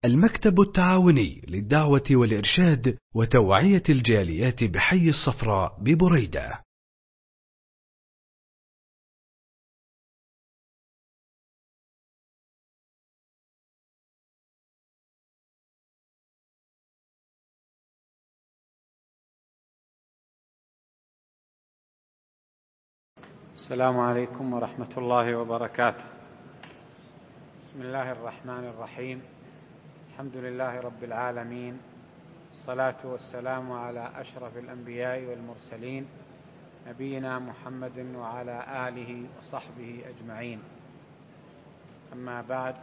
المكتب التعاوني للدعوة والإرشاد وتوعية الجاليات بحي الصفراء ببريدة. السلام عليكم ورحمة الله وبركاته. بسم الله الرحمن الرحيم. الحمد لله رب العالمين، الصلاة والسلام على أشرف الأنبياء والمرسلين نبينا محمد وعلى آله وصحبه أجمعين. أما بعد،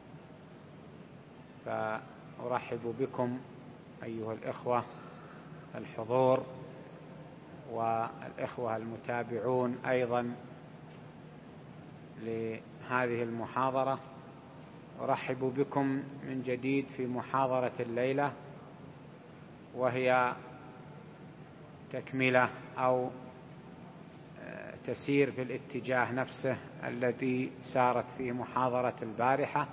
فأرحب بكم أيها الإخوة الحضور والإخوة المتابعون أيضا لهذه المحاضرة. أرحب بكم من جديد في محاضرة الليلة، وهي تكملة أو تسير في الاتجاه نفسه الذي سارت فيه محاضرة البارحة.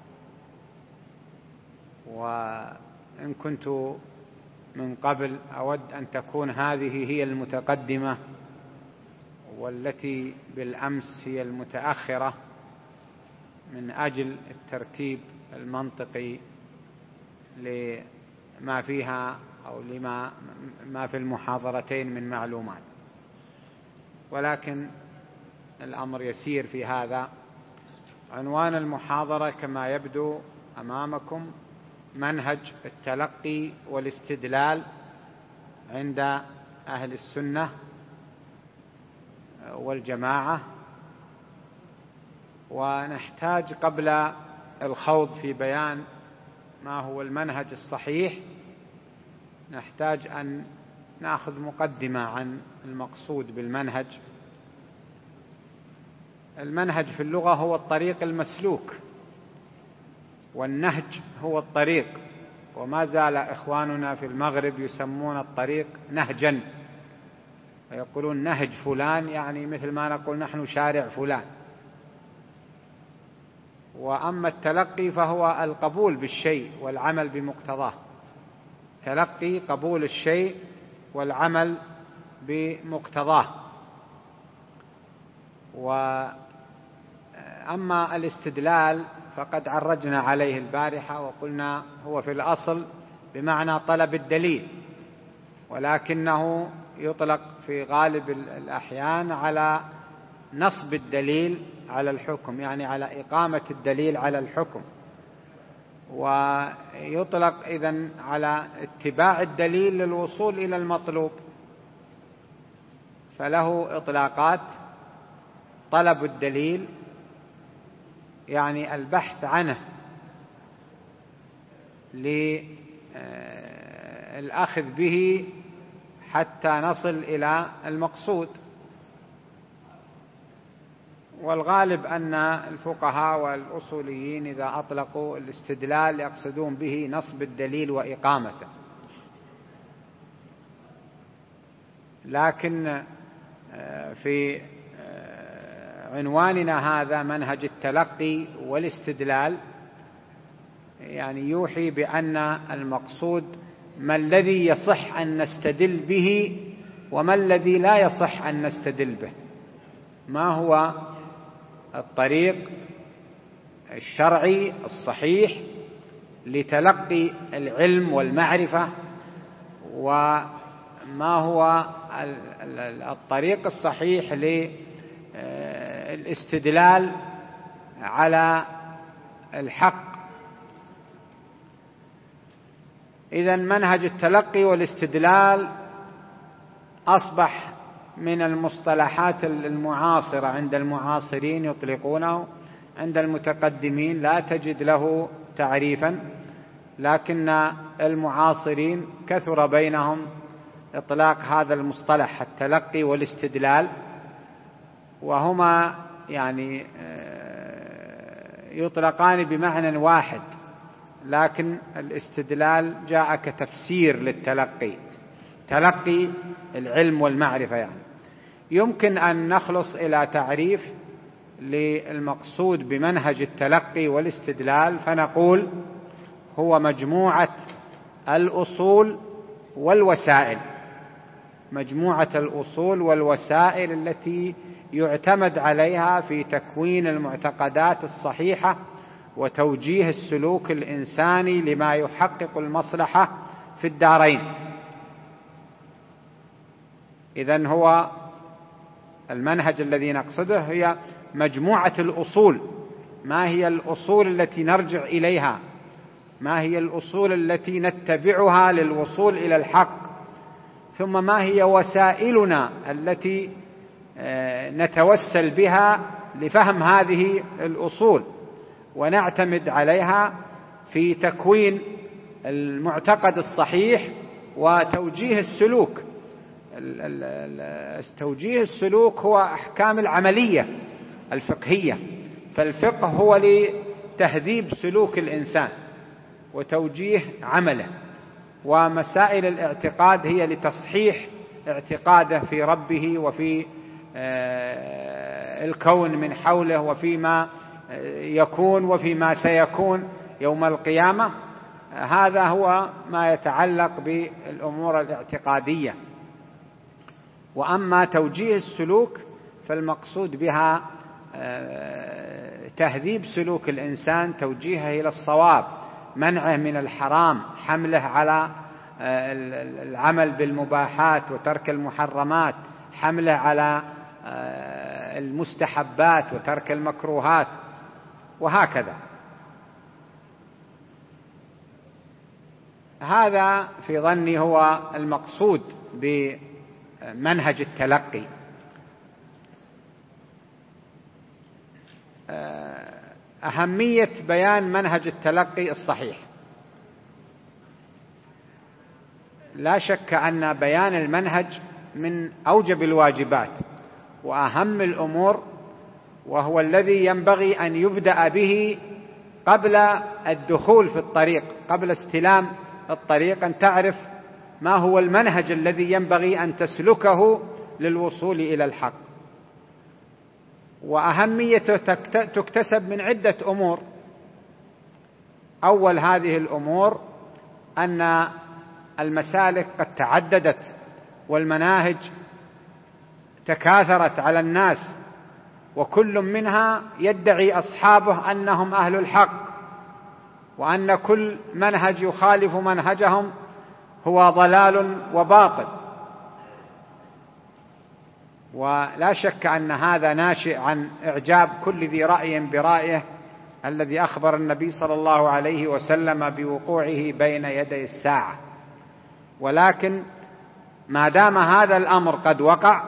وإن كنت من قبل أود أن تكون هذه هي المتقدمة، والتي بالأمس هي المتأخرة، من أجل الترتيب المنطقي لما فيها أو لما في المحاضرتين من معلومات، ولكن الأمر يسير في هذا. عنوان المحاضرة كما يبدو أمامكم: منهج التلقي والاستدلال عند أهل السنة والجماعة. ونحتاج قبل الخوض في بيان ما هو المنهج الصحيح، نحتاج أن نأخذ مقدمة عن المقصود بالمنهج. المنهج في اللغة هو الطريق المسلوك، والنهج هو الطريق، وما زال إخواننا في المغرب يسمون الطريق نهجا، ويقولون نهج فلان، يعني مثل ما نقول نحن شارع فلان. وأما التلقي فهو القبول بالشيء والعمل بمقتضاه. تلقي قبول الشيء والعمل بمقتضاه. وأما الاستدلال فقد عرجنا عليه البارحة وقلنا هو في الأصل بمعنى طلب الدليل، ولكنه يطلق في غالب الأحيان على نصب الدليل على الحكم، يعني على إقامة الدليل على الحكم، ويطلق إذن على اتباع الدليل للوصول إلى المطلوب. فله إطلاقات: طلب الدليل يعني البحث عنه للأخذ به حتى نصل إلى المقصود. والغالب أن الفقهاء والأصوليين إذا أطلقوا الاستدلال يقصدون به نصب الدليل وإقامته. لكن في عنواننا هذا منهج التلقي والاستدلال، يعني يوحي بأن المقصود ما الذي يصح أن نستدل به وما الذي لا يصح أن نستدل به، ما هو الطريق الشرعي الصحيح لتلقي العلم والمعرفة، وما هو الطريق الصحيح للاستدلال على الحق. إذن منهج التلقي والاستدلال أصبح من المصطلحات المعاصرة عند المعاصرين يطلقونه، عند المتقدمين لا تجد له تعريفا، لكن المعاصرين كثر بينهم إطلاق هذا المصطلح التلقي والاستدلال، وهما يعني يطلقان بمعنى واحد، لكن الاستدلال جاء كتفسير للتلقي، تلقي العلم والمعرفة. يعني يمكن أن نخلص إلى تعريف للمقصود بمنهج التلقي والاستدلال، فنقول هو مجموعة الأصول والوسائل، مجموعة الأصول والوسائل التي يعتمد عليها في تكوين المعتقدات الصحيحة وتوجيه السلوك الإنساني لما يحقق المصلحة في الدارين. إذن هو المنهج الذي نقصده هي مجموعة الأصول. ما هي الأصول التي نرجع إليها؟ ما هي الأصول التي نتبعها للوصول إلى الحق؟ ثم ما هي وسائلنا التي نتوسل بها لفهم هذه الأصول ونعتمد عليها في تكوين المعتقد الصحيح وتوجيه السلوك. توجيه السلوك هو أحكام العملية الفقهية، فالفقه هو لتهذيب سلوك الإنسان وتوجيه عمله، ومسائل الاعتقاد هي لتصحيح اعتقاده في ربه وفي الكون من حوله وفيما يكون وفيما سيكون يوم القيامة. هذا هو ما يتعلق بالأمور الاعتقادية. وأما توجيه السلوك فالمقصود بها تهذيب سلوك الإنسان، توجيهه إلى الصواب، منعه من الحرام، حمله على العمل بالمباحات وترك المحرمات، حمله على المستحبات وترك المكروهات، وهكذا. هذا في ظني هو المقصود بمنهج التلقي. أهمية بيان منهج التلقي الصحيح. لا شك أن بيان المنهج من أوجب الواجبات وأهم الأمور، وهو الذي ينبغي أن يبدأ به قبل الدخول في الطريق، قبل استلام الطريق، أن تعرف ما هو المنهج الذي ينبغي أن تسلكه للوصول إلى الحق. وأهميته تكتسب من عدة أمور. أول هذه الأمور أن المسالك قد تعددت والمناهج تكاثرت على الناس، وكل منها يدعي أصحابه أنهم أهل الحق، وأن كل منهج يخالف منهجهم هو ضلال وباطل. ولا شك أن هذا ناشئ عن إعجاب كل ذي رأي برأيه الذي أخبر النبي صلى الله عليه وسلم بوقوعه بين يدي الساعة. ولكن ما دام هذا الأمر قد وقع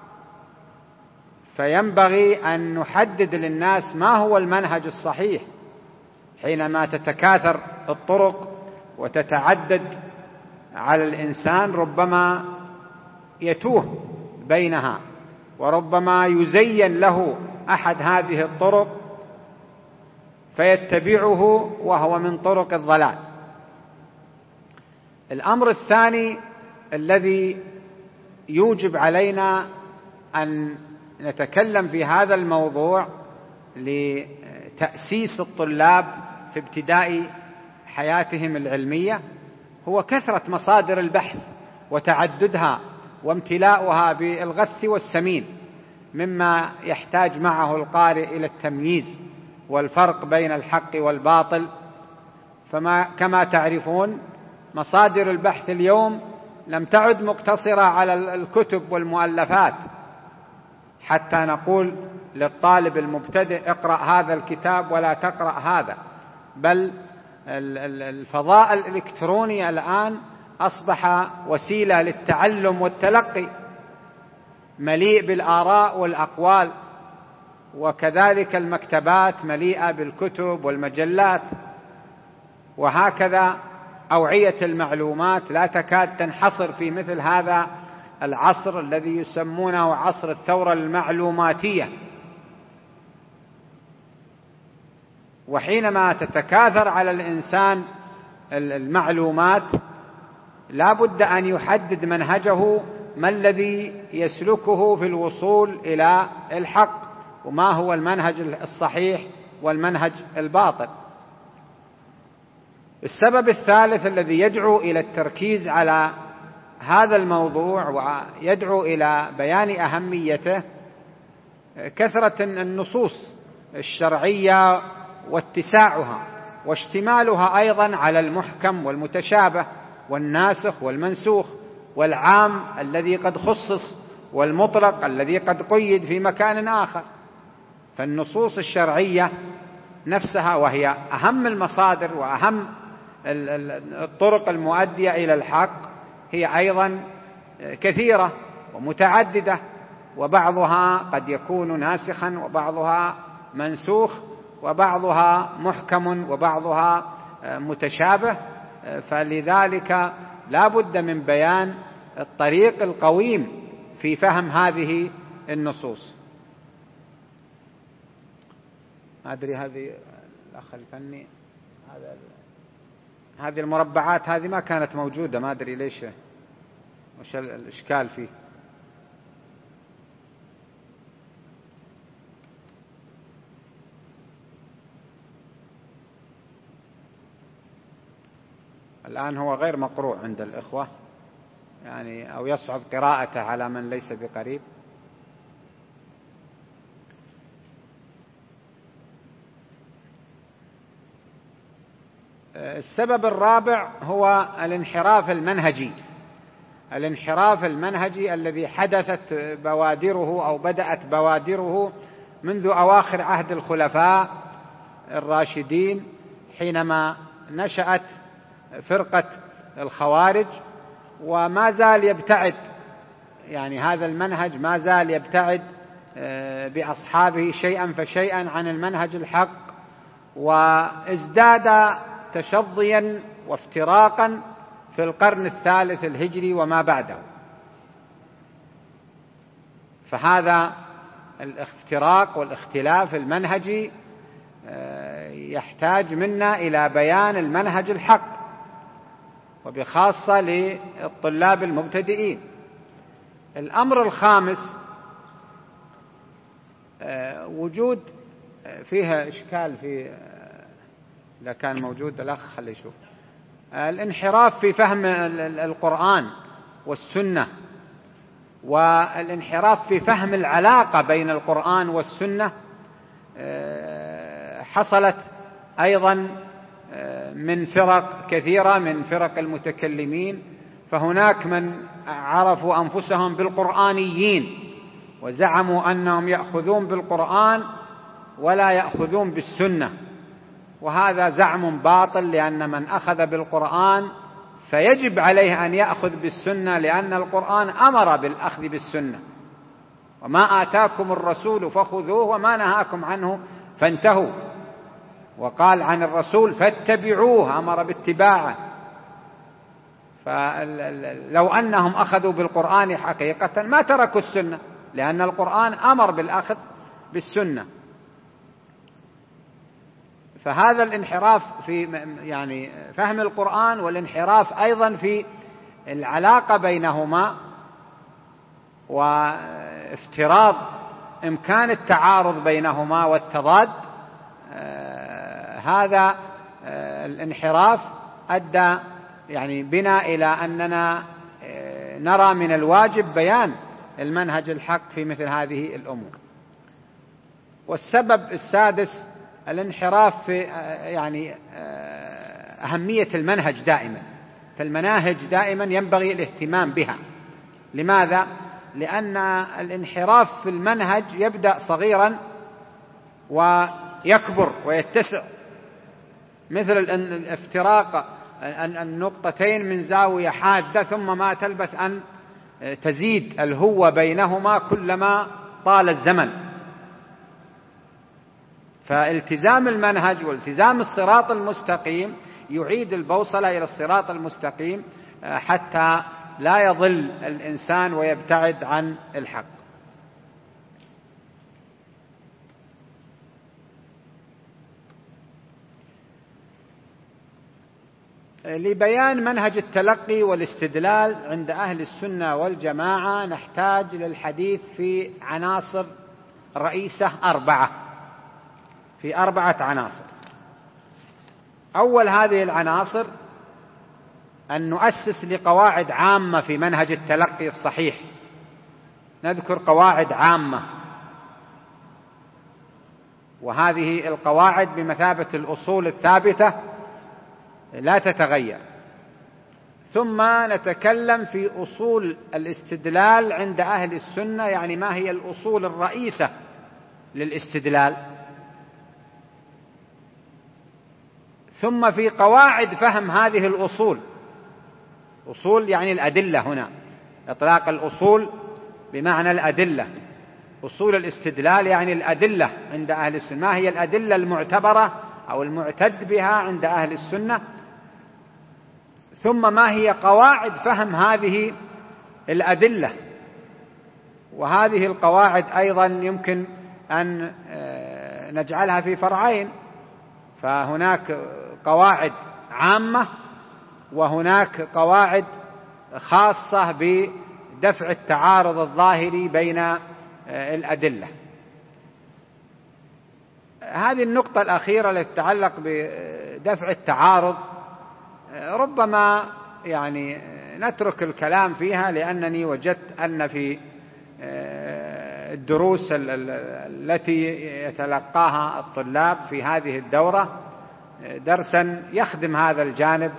فينبغي أن نحدد للناس ما هو المنهج الصحيح. حينما تتكاثر الطرق وتتعدد على الإنسان ربما يتوه بينها، وربما يزين له أحد هذه الطرق فيتبعه وهو من طرق الضلال. الأمر الثاني الذي يوجب علينا أن نتكلم في هذا الموضوع لتأسيس الطلاب في ابتداء حياتهم العلمية هو كثرة مصادر البحث وتعددها وامتلاؤها بالغث والسمين، مما يحتاج معه القارئ إلى التمييز والفرق بين الحق والباطل. كما تعرفون مصادر البحث اليوم لم تعد مقتصرة على الكتب والمؤلفات حتى نقول للطالب المبتدئ اقرأ هذا الكتاب ولا تقرأ هذا، بل الفضاء الإلكتروني الآن أصبح وسيلة للتعلم والتلقي، مليء بالآراء والأقوال، وكذلك المكتبات مليئة بالكتب والمجلات. وهكذا أوعية المعلومات لا تكاد تنحصر في مثل هذا العصر الذي يسمونه عصر الثورة المعلوماتية. وحينما تتكاثر على الإنسان المعلومات لا بد أن يحدد منهجه، ما الذي يسلكه في الوصول إلى الحق، وما هو المنهج الصحيح والمنهج الباطل. السبب الثالث الذي يدعو إلى التركيز على هذا الموضوع ويدعو إلى بيان أهميته كثرة النصوص الشرعية واتساعها واشتمالها أيضا على المحكم والمتشابه والناسخ والمنسوخ والعام الذي قد خصص والمطلق الذي قد قيد في مكان آخر. فالنصوص الشرعية نفسها وهي أهم المصادر وأهم الطرق المؤدية إلى الحق هي أيضا كثيرة ومتعددة، وبعضها قد يكون ناسخا وبعضها منسوخ وبعضها محكم وبعضها متشابه. فلذلك لا بد من بيان الطريق القويم في فهم هذه النصوص. ما أدري هذه الأخ الفني هذه المربعات هذه ما كانت موجودة، ما أدري ليش وش الإشكال فيه. الآن هو غير مقروء عند الإخوة يعني، أو يصعب قراءته على من ليس بقريب. السبب الرابع هو الانحراف المنهجي. الانحراف المنهجي الذي حدثت بوادره أو بدأت بوادره منذ أواخر عهد الخلفاء الراشدين، حينما نشأت فرقة الخوارج، وما زال يبتعد يعني هذا المنهج ما زال يبتعد بأصحابه شيئا فشيئا عن المنهج الحق، وازداد تشظيا وافتراقا في القرن الثالث الهجري وما بعده. فهذا الافتراق والاختلاف المنهجي يحتاج منا إلى بيان المنهج الحق، وبخاصة للطلاب المبتدئين. الأمر الخامس وجود فيها إشكال في إذا كان موجود الأخ خليه يشوف الانحراف في فهم القرآن والسنة، والانحراف في فهم العلاقة بين القرآن والسنة حصلت أيضا من فرق كثيرة من فرق المتكلمين. فهناك من عرفوا أنفسهم بالقرآنيين وزعموا أنهم يأخذون بالقرآن ولا يأخذون بالسنة، وهذا زعم باطل، لأن من أخذ بالقرآن فيجب عليه أن يأخذ بالسنة، لأن القرآن أمر بالأخذ بالسنة: وما آتاكم الرسول فخذوه وما نهاكم عنه فانتهوا. وقال عن الرسول فاتبعوه، أمر باتباعه. فلو أنهم أخذوا بالقرآن حقيقة ما تركوا السنة، لأن القرآن أمر بالأخذ بالسنة. فهذا الانحراف في يعني فهم القرآن، والانحراف أيضا في العلاقة بينهما، وافتراض إمكان التعارض بينهما والتضاد، هذا الانحراف أدى يعني بنا إلى أننا نرى من الواجب بيان المنهج الحق في مثل هذه الأمور. والسبب السادس الانحراف في يعني أهمية المنهج دائما. فالمناهج دائما ينبغي الاهتمام بها. لماذا؟ لأن الانحراف في المنهج يبدأ صغيرا ويكبر ويتسع، مثل الافتراق النقطتين من زاوية حادة، ثم ما تلبث أن تزيد الهوة بينهما كلما طال الزمن. فالتزام المنهج والتزام الصراط المستقيم يعيد البوصلة إلى الصراط المستقيم حتى لا يضل الإنسان ويبتعد عن الحق. لبيان منهج التلقي والاستدلال عند أهل السنة والجماعة نحتاج للحديث في عناصر رئيسة 4، في 4 عناصر. 1. أول هذه العناصر أن نؤسس لقواعد عامة في منهج التلقي الصحيح، نذكر قواعد عامة، وهذه القواعد بمثابة الأصول الثابتة لا تتغير. ثم نتكلم في أصول الاستدلال عند أهل السنة، يعني ما هي الأصول الرئيسة للاستدلال. ثم في قواعد فهم هذه الأصول، أصول يعني الأدلة، هنا إطلاق الأصول بمعنى الأدلة. أصول الاستدلال يعني الأدلة عند أهل السنة، ما هي الأدلة المعتبرة أو المعتد بها عند أهل السنة. ثم ما هي قواعد فهم هذه الأدلة، وهذه القواعد أيضا يمكن أن نجعلها في فرعين، فهناك قواعد عامة وهناك قواعد خاصة بدفع التعارض الظاهري بين الأدلة. هذه النقطة الأخيرة التي تتعلق بدفع التعارض ربما يعني نترك الكلام فيها، لأنني وجدت أن في الدروس التي يتلقاها الطلاب في هذه الدورة درسا يخدم هذا الجانب،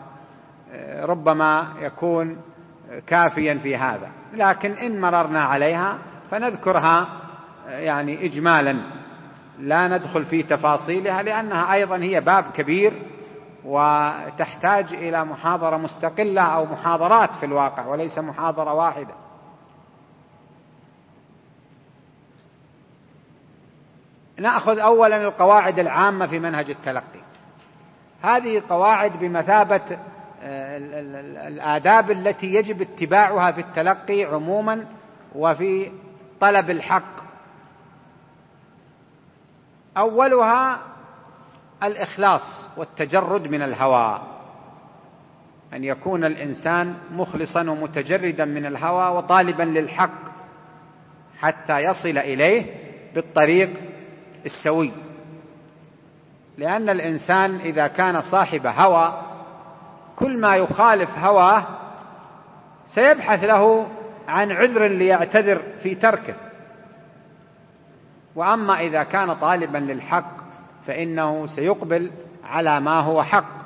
وربما يكون كافيا في هذا، لكن إن مررنا عليها فنذكرها يعني إجمالا، لا ندخل في تفاصيلها، لأنها أيضا هي باب كبير وتحتاج إلى محاضرة مستقلة أو محاضرات في الواقع وليس محاضرة واحدة. نأخذ أولا القواعد العامة في منهج التلقي. هذه قواعد بمثابة الآداب التي يجب اتباعها في التلقي عموما وفي طلب الحق. أولها الإخلاص والتجرد من الهوى، أن يكون الإنسان مخلصا ومتجردا من الهوى وطالبا للحق حتى يصل إليه بالطريق السوي. لأن الإنسان إذا كان صاحب هوى كل ما يخالف هواه سيبحث له عن عذر ليعتذر في تركه، وأما إذا كان طالبا للحق فإنه سيقبل على ما هو حق.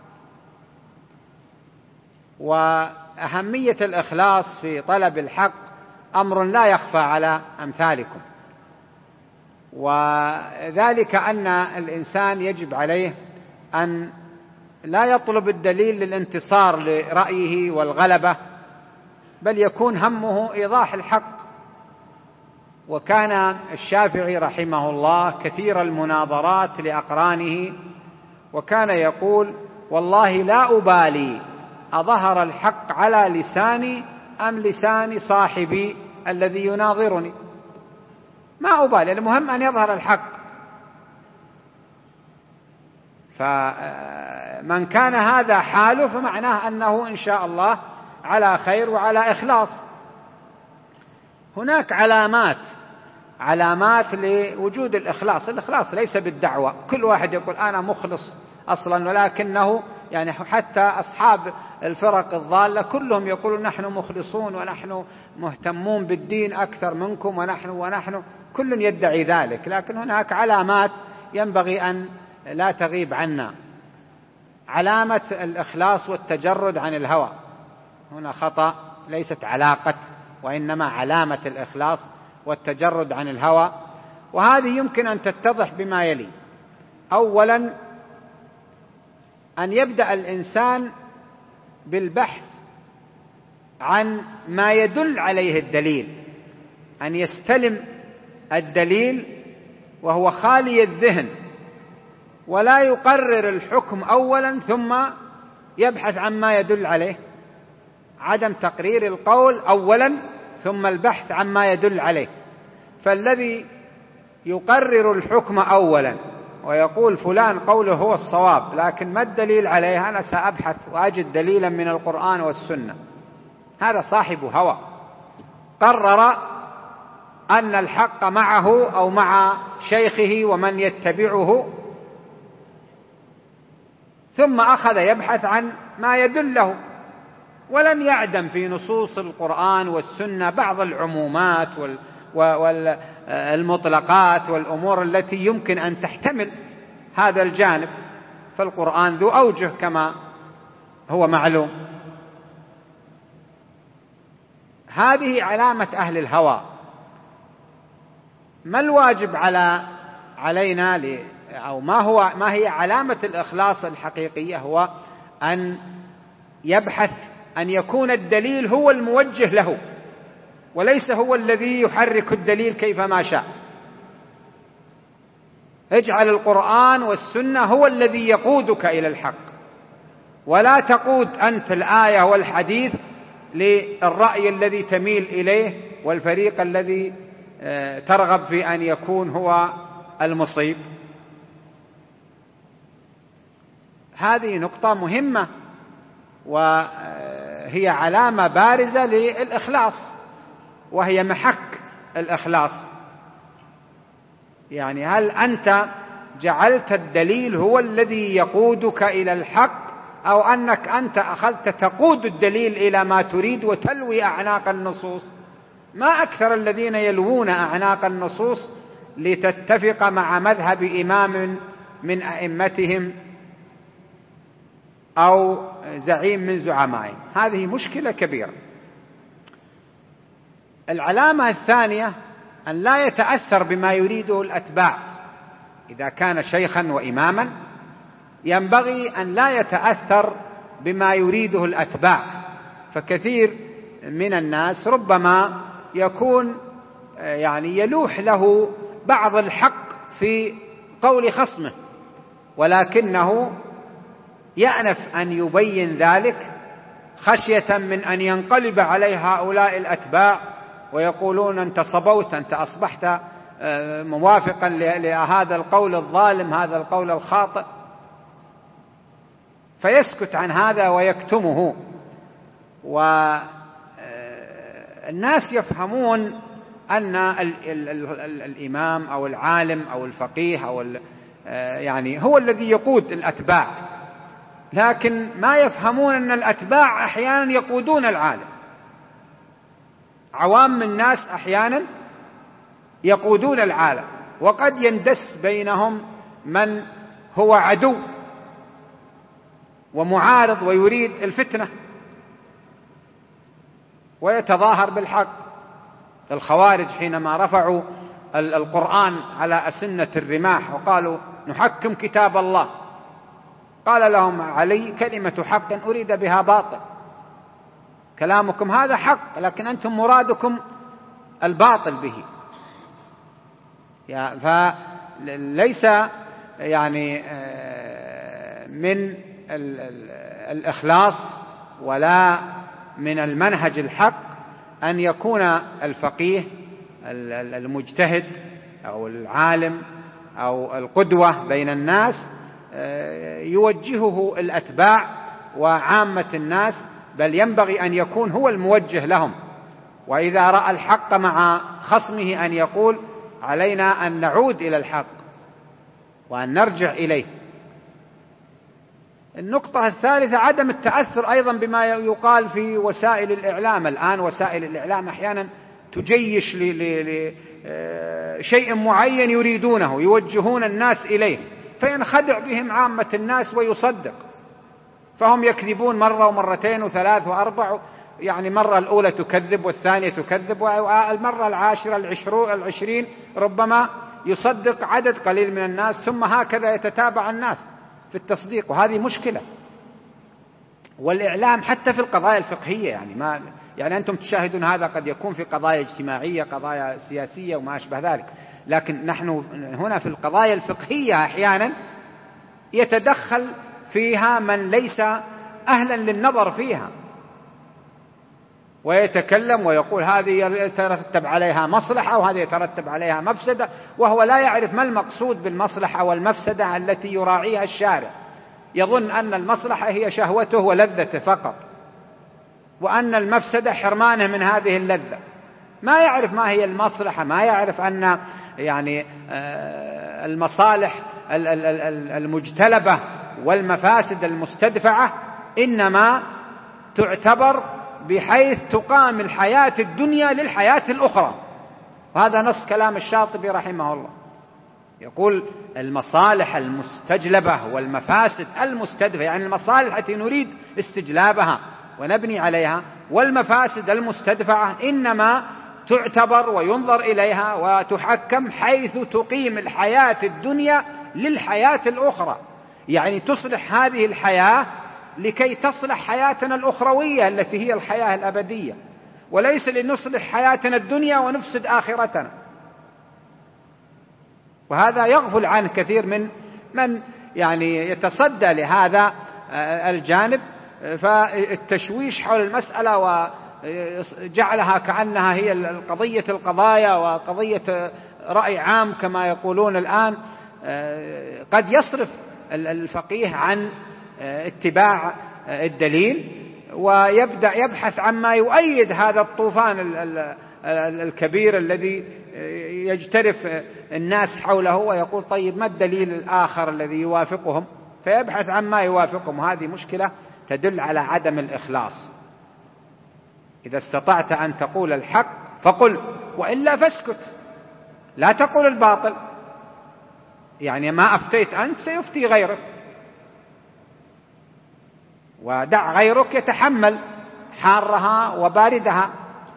وأهمية الإخلاص في طلب الحق أمر لا يخفى على أمثالكم، وذلك أن الإنسان يجب عليه أن لا يطلب الدليل للانتصار لرأيه والغلبة، بل يكون همه إيضاح الحق. وكان الشافعي رحمه الله كثير المناظرات لأقرانه، وكان يقول: والله لا أبالي أظهر الحق على لساني أم لسان صاحبي الذي يناظرني، ما أبالي، المهم أن يظهر الحق. فمن كان هذا حاله فمعناه أنه إن شاء الله على خير وعلى إخلاص. هناك علامات لوجود الإخلاص. الإخلاص ليس بالدعوة، كل واحد يقول أنا مخلص أصلا، ولكنه يعني حتى أصحاب الفرق الضالة كلهم يقولون نحن مخلصون ونحن مهتمون بالدين أكثر منكم ونحن كل يدعي ذلك، لكن هناك علامات ينبغي أن لا تغيب عنا. علامة الإخلاص والتجرد عن الهوى، هنا خطأ، ليست علاقة وإنما علامة الإخلاص والتجرد عن الهوى، وهذه يمكن أن تتضح بما يلي. أولا أن يبدأ الإنسان بالبحث عن ما يدل عليه الدليل، أن يستلم الدليل وهو خالي الذهن، ولا يقرر الحكم أولا ثم يبحث عن ما يدل عليه. عدم تقرير القول أولا ثم البحث عن ما يدل عليه. فالذي يقرر الحكم أولا ويقول فلان قوله هو الصواب لكن ما الدليل عليه، أنا سأبحث وأجد دليلا من القرآن والسنة، هذا صاحب هوى، قرر أن الحق معه أو مع شيخه ومن يتبعه، ثم أخذ يبحث عن ما يدله، ولن يعدم في نصوص القرآن والسنة بعض العمومات والمطلقات والأمور التي يمكن أن تحتمل هذا الجانب، فالقرآن ذو أوجه كما هو معلوم. هذه علامة أهل الهوى. ما الواجب علينا أو ما هي علامة الإخلاص الحقيقية؟ هو أن يبحث أن يكون الدليل هو الموجه له، وليس هو الذي يحرك الدليل كيفما شاء. اجعل القرآن والسنة هو الذي يقودك إلى الحق، ولا تقود أنت الآية والحديث للرأي الذي تميل إليه والفريق الذي ترغب في أن يكون هو المصيب. هذه نقطة مهمة، وهي علامة بارزة للإخلاص، وهي محك الإخلاص. يعني هل أنت جعلت الدليل هو الذي يقودك إلى الحق، أو أنك أنت أخذت تقود الدليل إلى ما تريد وتلوي أعناق النصوص؟ ما أكثر الذين يلوون أعناق النصوص لتتفق مع مذهب إمام من أئمتهم أو زعيم من زعمائهم. هذه مشكلة كبيرة. العلامة الثانية أن لا يتأثر بما يريده الأتباع. إذا كان شيخا وإماما ينبغي أن لا يتأثر بما يريده الأتباع، فكثير من الناس ربما يكون يعني يلوح له بعض الحق في قول خصمه، ولكنه يأنف أن يبين ذلك خشية من أن ينقلب عليه هؤلاء الأتباع ويقولون أنت صبوت، أنت أصبحت موافقا لهذا القول الظالم، هذا القول الخاطئ، فيسكت عن هذا ويكتمه. والناس يفهمون أن الإمام أو العالم أو الفقيه أو يعني هو الذي يقود الأتباع، لكن ما يفهمون أن الأتباع أحيانا يقودون العالم. عوام الناس أحيانا يقودون العالم، وقد يندس بينهم من هو عدو ومعارض ويريد الفتنة ويتظاهر بالحق. الخوارج حينما رفعوا القرآن على أسنة الرماح وقالوا نحكم كتاب الله، قال لهم علي كلمة حق أريد بها باطل. كلامكم هذا حق، لكن أنتم مرادكم الباطل به. فليس يعني من الإخلاص ولا من المنهج الحق أن يكون الفقيه المجتهد أو العالم أو القدوة بين الناس يوجهه الأتباع وعامة الناس، بل ينبغي أن يكون هو الموجه لهم. وإذا رأى الحق مع خصمه أن يقول علينا أن نعود إلى الحق وأن نرجع إليه. النقطة الثالثة عدم التأثر أيضا بما يقال في وسائل الإعلام. الآن وسائل الإعلام أحيانا تجيش لشيء معين يريدونه، يوجهون الناس إليه، فينخدع بهم عامة الناس ويصدق، فهم يكذبون مرة ومرتين وثلاث وأربع، يعني مرة الأولى تكذب والثانية تكذب، والمرة العاشرة العشرين ربما يصدق عدد قليل من الناس، ثم هكذا يتتابع الناس في التصديق، وهذه مشكلة. والإعلام حتى في القضايا الفقهية، يعني أنتم تشاهدون هذا قد يكون في قضايا اجتماعية، قضايا سياسية وما أشبه ذلك، لكن نحن هنا في القضايا الفقهية أحيانا يتدخل فيها من ليس أهلا للنظر فيها، ويتكلم ويقول هذه يترتب عليها مصلحة وهذه يترتب عليها مفسدة، وهو لا يعرف ما المقصود بالمصلحة والمفسدة التي يراعيها الشارع. يظن أن المصلحة هي شهوته ولذته فقط، وأن المفسدة حرمانه من هذه اللذة. ما يعرف ما هي المصلحة، ما يعرف أن يعني المصالح المجتلبة والمفاسد المستدفعة إنما تعتبر بحيث تقام الحياة الدنيا للحياة الأخرى. وهذا نص كلام الشاطبي رحمه الله، يقول المصالح المستجلبة والمفاسد المستدفعة، يعني المصالح التي نريد استجلابها ونبني عليها، والمفاسد المستدفعة إنما تعتبر وينظر إليها وتحكم حيث تقيم الحياة الدنيا للحياة الأخرى، يعني تصلح هذه الحياة لكي تصلح حياتنا الأخروية التي هي الحياة الأبدية، وليس لنصلح حياتنا الدنيا ونفسد آخرتنا. وهذا يغفل عنه كثير من يعني يتصدى لهذا الجانب، فالتشويش حول المسألة وجعلها كأنها هي قضية القضايا وقضية رأي عام كما يقولون الآن، قد يصرف الفقيه عن اتباع الدليل ويبدأ يبحث عما يؤيد هذا الطوفان الكبير الذي يجترف الناس حوله، ويقول طيب ما الدليل الآخر الذي يوافقهم، فيبحث عما يوافقهم. هذه مشكلة تدل على عدم الإخلاص. إذا استطعت أن تقول الحق فقل، وإلا فاسكت، لا تقول الباطل. يعني ما أفتيت أنت سيفتي غيرك، ودع غيرك يتحمل حارها وباردها.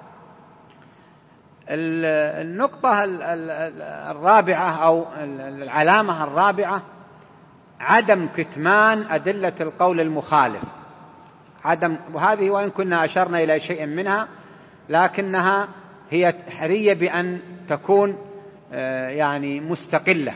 النقطة الرابعة أو العلامة الرابعة عدم كتمان أدلة القول المخالف. وهذه وإن كنا أشرنا إلى شيء منها، لكنها هي حرية بأن تكون يعني مستقلة.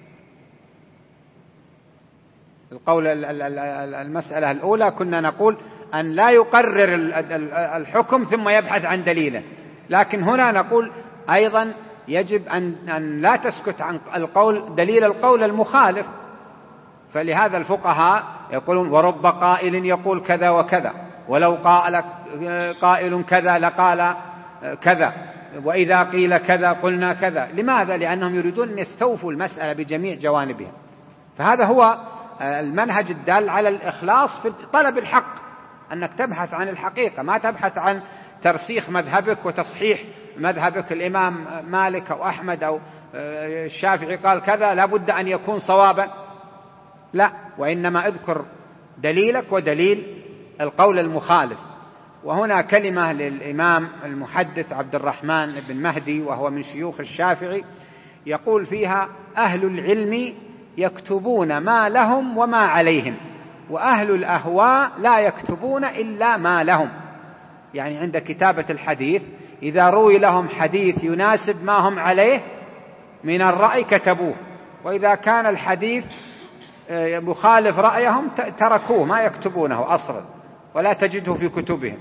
المسألة الأولى كنا نقول أن لا يقرر الحكم ثم يبحث عن دليله، لكن هنا نقول أيضا يجب أن لا تسكت عن دليل القول المخالف. فلهذا الفقهاء يقولون ورب قائل يقول كذا وكذا، ولو قال قائل كذا لقال كذا، وإذا قيل كذا قلنا كذا. لماذا؟ لأنهم يريدون أن يستوفوا المسألة بجميع جوانبها. فهذا هو المنهج الدال على الإخلاص في طلب الحق، أنك تبحث عن الحقيقة، ما تبحث عن ترسيخ مذهبك وتصحيح مذهبك. الإمام مالك أو أحمد أو الشافعي قال كذا لابد أن يكون صوابا، لا، وإنما اذكر دليلك ودليل القول المخالف. وهنا كلمة للإمام المحدث عبد الرحمن بن مهدي وهو من شيوخ الشافعي، يقول فيها أهل العلم يكتبون ما لهم وما عليهم، وأهل الأهواء لا يكتبون إلا ما لهم. يعني عند كتابة الحديث إذا روي لهم حديث يناسب ما هم عليه من الرأي كتبوه، وإذا كان الحديث مخالف رأيهم تركوه ما يكتبونه أصلا ولا تجده في كتبهم.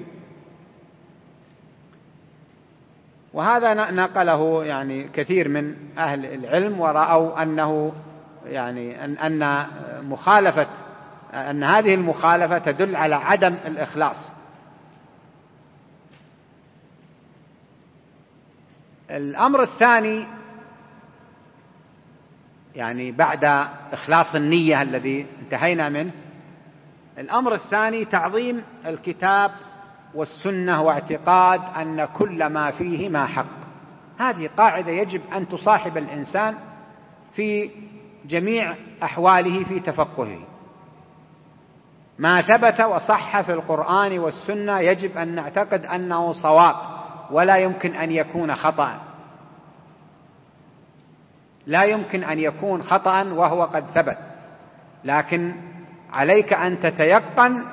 وهذا نقله يعني كثير من أهل العلم، ورأوا أنه يعني أن هذه المخالفة تدل على عدم الإخلاص. الأمر الثاني يعني بعد إخلاص النية الذي انتهينا منه، الأمر الثاني تعظيم الكتاب والسنة واعتقاد أن كل ما فيهما حق. هذه قاعدة يجب أن تصاحب الإنسان في جميع أحواله في تفقهه. ما ثبت وصح في القرآن والسنة يجب أن نعتقد أنه صواب، ولا يمكن أن يكون خطأ، لا يمكن أن يكون خطأ وهو قد ثبت. لكن عليك أن تتيقن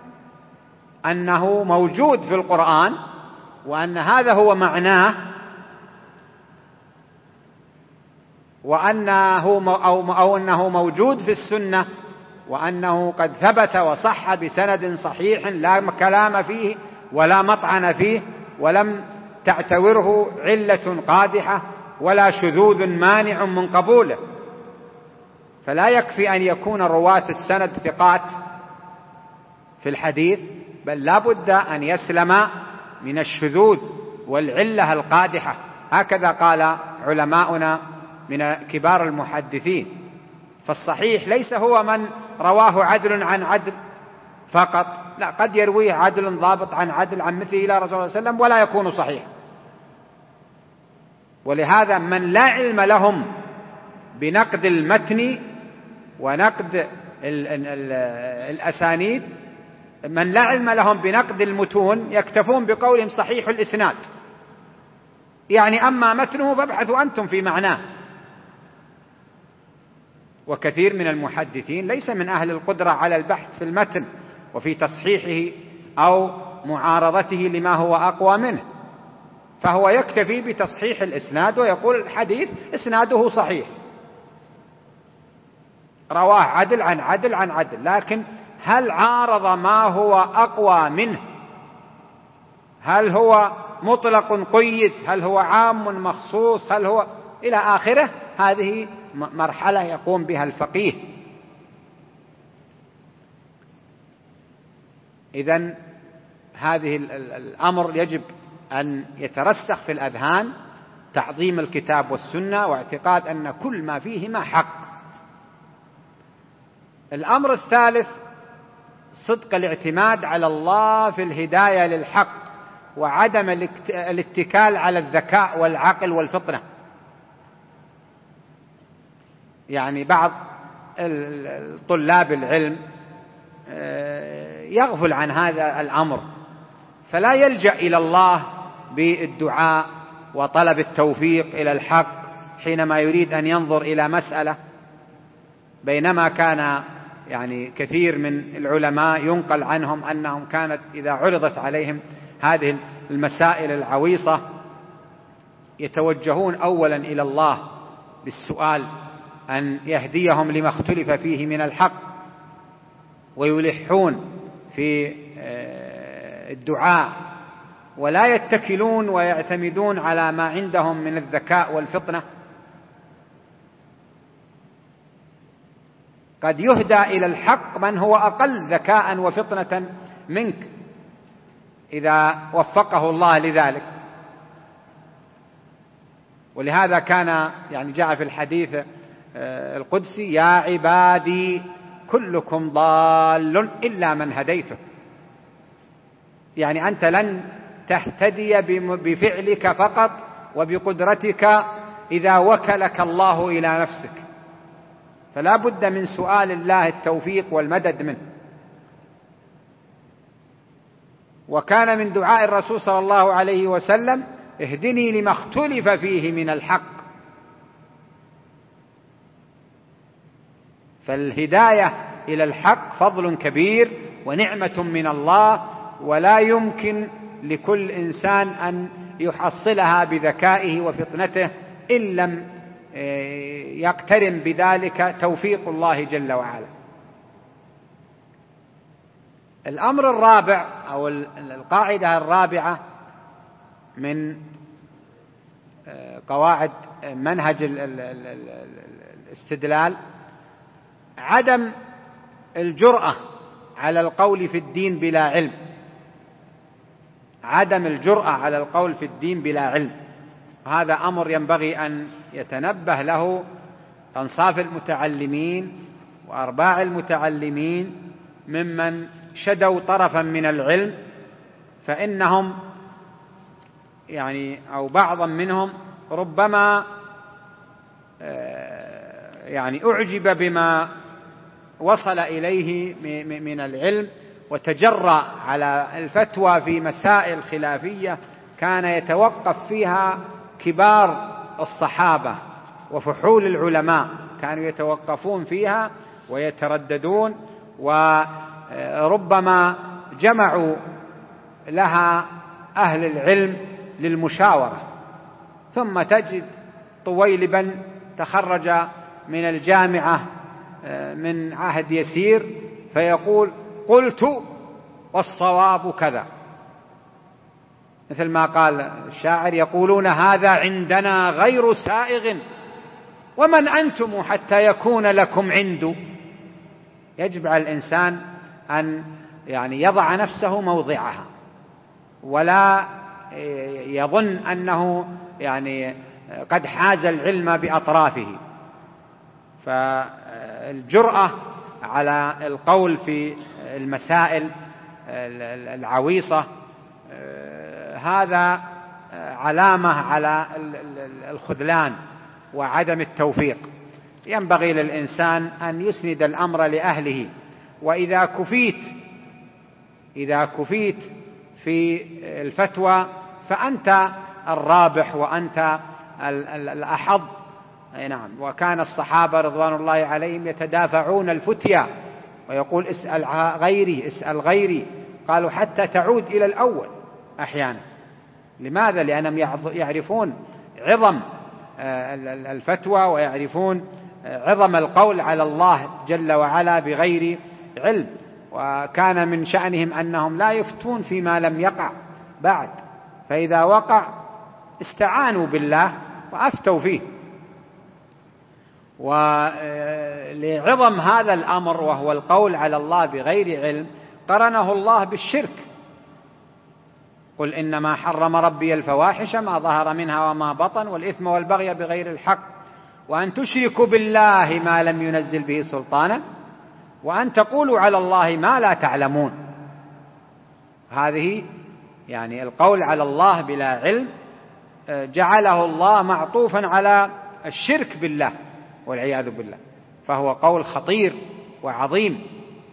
أنه موجود في القرآن، وأن هذا هو معناه، أنه موجود في السنة، وأنه قد ثبت وصح بسند صحيح لا كلام فيه ولا مطعن فيه، ولم تعتوره علة قادحة ولا شذوذ مانع من قبوله. فلا يكفي أن يكون رواة السند ثقات في الحديث، بل لا بد أن يسلم من الشذوذ والعلة القادحة. هكذا قال علماؤنا من كبار المحدثين. فالصحيح ليس هو من رواه عدل عن عدل فقط، لا، قد يرويه عدل ضابط عن عدل عن مثله إلى رسول الله صلى الله عليه وسلم ولا يكون صحيح. ولهذا من لا علم لهم بنقد المتن ونقد الأسانيد، من لا علم لهم بنقد المتون يكتفون بقولهم صحيح الإسناد، يعني أما متنه فابحثوا أنتم في معناه. وكثير من المحدثين ليس من أهل القدرة على البحث في المتن وفي تصحيحه أو معارضته لما هو أقوى منه، فهو يكتفي بتصحيح الإسناد ويقول الحديث إسناده صحيح، رواه عدل عن عدل عن عدل، لكن هل عارض ما هو أقوى منه؟ هل هو مطلق قيد؟ هل هو عام مخصوص؟ هل هو إلى آخره؟ هذه مرحلة يقوم بها الفقيه. إذن هذه الأمر يجب أن يترسخ في الأذهان، تعظيم الكتاب والسنة واعتقاد أن كل ما فيهما حق. الأمر الثالث صدق الاعتماد على الله في الهداية للحق وعدم الاتكال على الذكاء والعقل والفطنة. يعني بعض طلاب العلم يغفل عن هذا الأمر، فلا يلجأ إلى الله بالدعاء وطلب التوفيق إلى الحق حينما يريد أن ينظر إلى مسألة، بينما كان يعني كثير من العلماء ينقل عنهم أنهم كانت إذا عرضت عليهم هذه المسائل العويصة يتوجهون أولا إلى الله بالسؤال أن يهديهم لما اختلف فيه من الحق، ويلحون في الدعاء ولا يتكلون ويعتمدون على ما عندهم من الذكاء والفطنة. قد يهدى إلى الحق من هو أقل ذكاء وفطنة منك إذا وفقه الله لذلك. ولهذا كان يعني جاء في الحديث القدسي: يا عبادي كلكم ضال إلا من هديته. يعني أنت لن تهتدي بفعلك فقط وبقدرتك إذا وكلك الله إلى نفسك، فلا بد من سؤال الله التوفيق والمدد منه. وكان من دعاء الرسول صلى الله عليه وسلم: اهدني لما اختلف فيه من الحق. فالهداية إلى الحق فضل كبير ونعمة من الله، ولا يمكن لكل إنسان أن يحصلها بذكائه وفطنته إن لم يقترن بذلك توفيق الله جل وعلا. الأمر الرابع أو القاعدة الرابعة من قواعد منهج الاستدلال: عدم الجرأة على القول في الدين بلا علم. عدم الجرأة على القول في الدين بلا علم، هذا أمر ينبغي أن يتنبه له أنصاف المتعلمين وأرباع المتعلمين ممن شدوا طرفا من العلم، فإنهم يعني أو بعضا منهم ربما يعني أعجب بما وصل إليه من العلم وتجرأ على الفتوى في مسائل خلافية كان يتوقف فيها كبار الصحابة وفحول العلماء، كانوا يتوقفون فيها ويترددون، وربما جمعوا لها أهل العلم للمشاورة. ثم تجد طويلبا تخرج من الجامعة من عهد يسير فيقول: قلت والصواب كذا، مثل ما قال الشاعر: يقولون هذا عندنا غير سائغ ومن أنتم حتى يكون لكم عنده. يجب على الإنسان أن يعني يضع نفسه موضعها ولا يظن أنه يعني قد حاز العلم بأطرافه. فالجرأة على القول في المسائل العويصة، هذا علامة على الخذلان وعدم التوفيق. ينبغي للإنسان أن يسند الأمر لأهله، وإذا كفيت في الفتوى فأنت الرابح وأنت الأحظ. نعم. وكان الصحابة رضوان الله عليهم يتدافعون الفتيا، ويقول اسأل غيري، قالوا حتى تعود إلى الأول أحيانا. لماذا؟ لأنهم يعرفون عظم الفتوى، ويعرفون عظم القول على الله جل وعلا بغير علم. وكان من شأنهم أنهم لا يفتون فيما لم يقع بعد، فإذا وقع استعانوا بالله وأفتوا فيه. ولعظم هذا الأمر وهو القول على الله بغير علم قرنه الله بالشرك. قل إنما حرم ربي الفواحش ما ظهر منها وما بطن والإثم والبغي بغير الحق وأن تشركوا بالله ما لم ينزل به سلطانا وأن تقولوا على الله ما لا تعلمون. هذه يعني القول على الله بلا علم جعله الله معطوفا على الشرك بالله والعياذ بالله، فهو قول خطير وعظيم.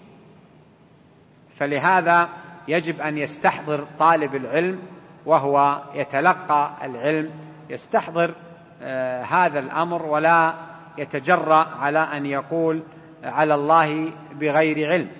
فلهذا يجب أن يستحضر طالب العلم وهو يتلقى العلم، يستحضر هذا الأمر ولا يتجرأ على أن يقول على الله بغير علم.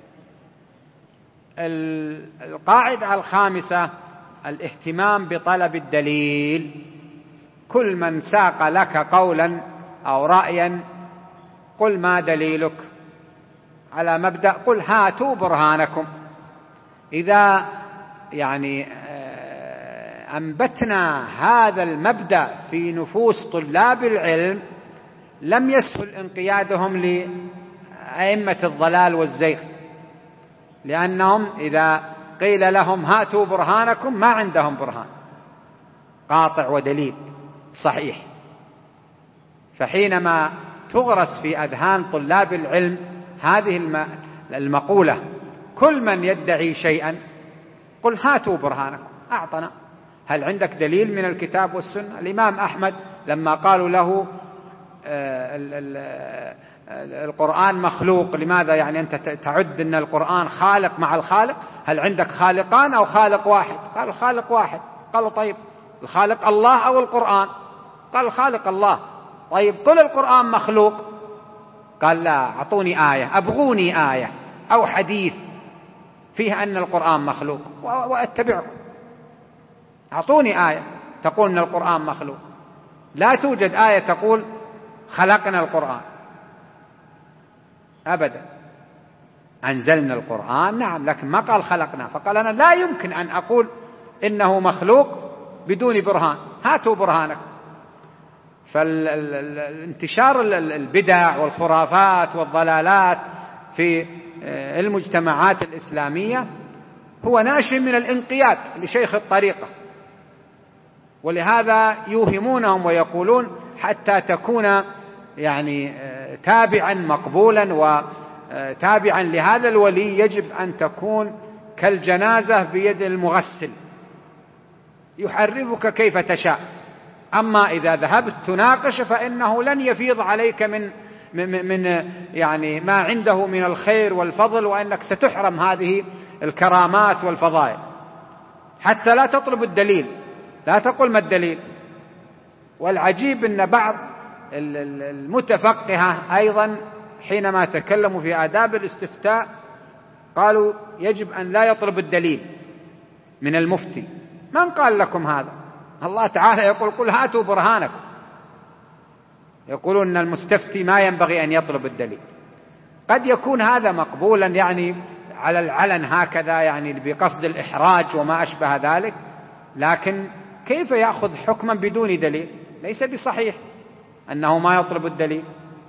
القاعدة الخامسة الاهتمام بطلب الدليل. كل من ساق لك قولا أو رأيا قل ما دليلك، على مبدأ قل هاتوا برهانكم. إذا يعني أنبتنا هذا المبدأ في نفوس طلاب العلم لم يسهل انقيادهم لأئمة الضلال والزيغ، لأنهم إذا قيل لهم هاتوا برهانكم ما عندهم برهان قاطع ودليل صحيح. فحينما تغرس في أذهان طلاب العلم هذه المقولة كل من يدعي شيئا قل هاتوا برهانكم أعطنا، هل عندك دليل من الكتاب والسنة؟ الإمام أحمد لما قالوا له القرآن مخلوق، لماذا يعني أنت تعد أن القرآن خالق مع الخالق؟ هل عندك خالقان أو خالق واحد؟ قال خالق واحد. قالوا طيب الخالق الله أو القرآن؟ قال خالق الله. طيب قل القرآن مخلوق. قال لا، أعطوني آية، أبغوني آية أو حديث فيه أن القرآن مخلوق وأتبعكم. أعطوني آية تقول أن القرآن مخلوق. لا توجد آية تقول خلقنا القرآن أبدا. أنزلنا القرآن نعم، لكن ما قال خلقنا. فقال أنا لا يمكن أن أقول إنه مخلوق بدون برهان، هاتوا برهانك. فالانتشار البدع والخرافات والضلالات في المجتمعات الإسلامية هو ناشئ من الانقياد لشيخ الطريقة، ولهذا يوهمونهم ويقولون حتى تكون يعني تابعا مقبولا وتابعا لهذا الولي يجب أن تكون كالجنازة بيد المغسل يحرفك كيف تشاء. أما إذا ذهبت تناقش فإنه لن يفيض عليك من يعني ما عنده من الخير والفضل، وأنك ستحرم هذه الكرامات والفضائل. حتى لا تطلب الدليل، لا تقول ما الدليل. والعجيب أن بعض المتفقهة أيضا حينما تكلموا في آداب الاستفتاء قالوا يجب أن لا يطلب الدليل من المفتي. من قال لكم هذا؟ الله تعالى يقول قل هاتوا برهانكم. يقولون أن المستفتي ما ينبغي أن يطلب الدليل. قد يكون هذا مقبولا يعني على العلن هكذا، يعني بقصد الإحراج وما أشبه ذلك، لكن كيف يأخذ حكما بدون دليل؟ ليس بصحيح أنه ما يطلب الدليل،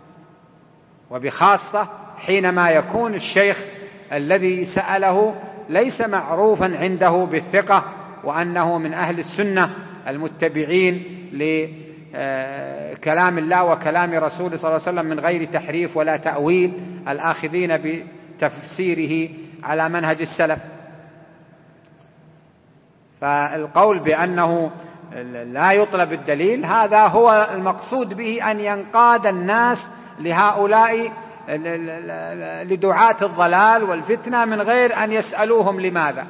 وبخاصة حينما يكون الشيخ الذي سأله ليس معروفا عنده بالثقة وأنه من أهل السنة المتبعين كلام الله وكلام رسوله صلى الله عليه وسلم من غير تحريف ولا تأويل، الآخذين بتفسيره على منهج السلف. فالقول بأنه لا يطلب الدليل هذا هو المقصود به، أن ينقاد الناس لهؤلاء لدعاة الضلال والفتنة من غير أن يسألوهم لماذا.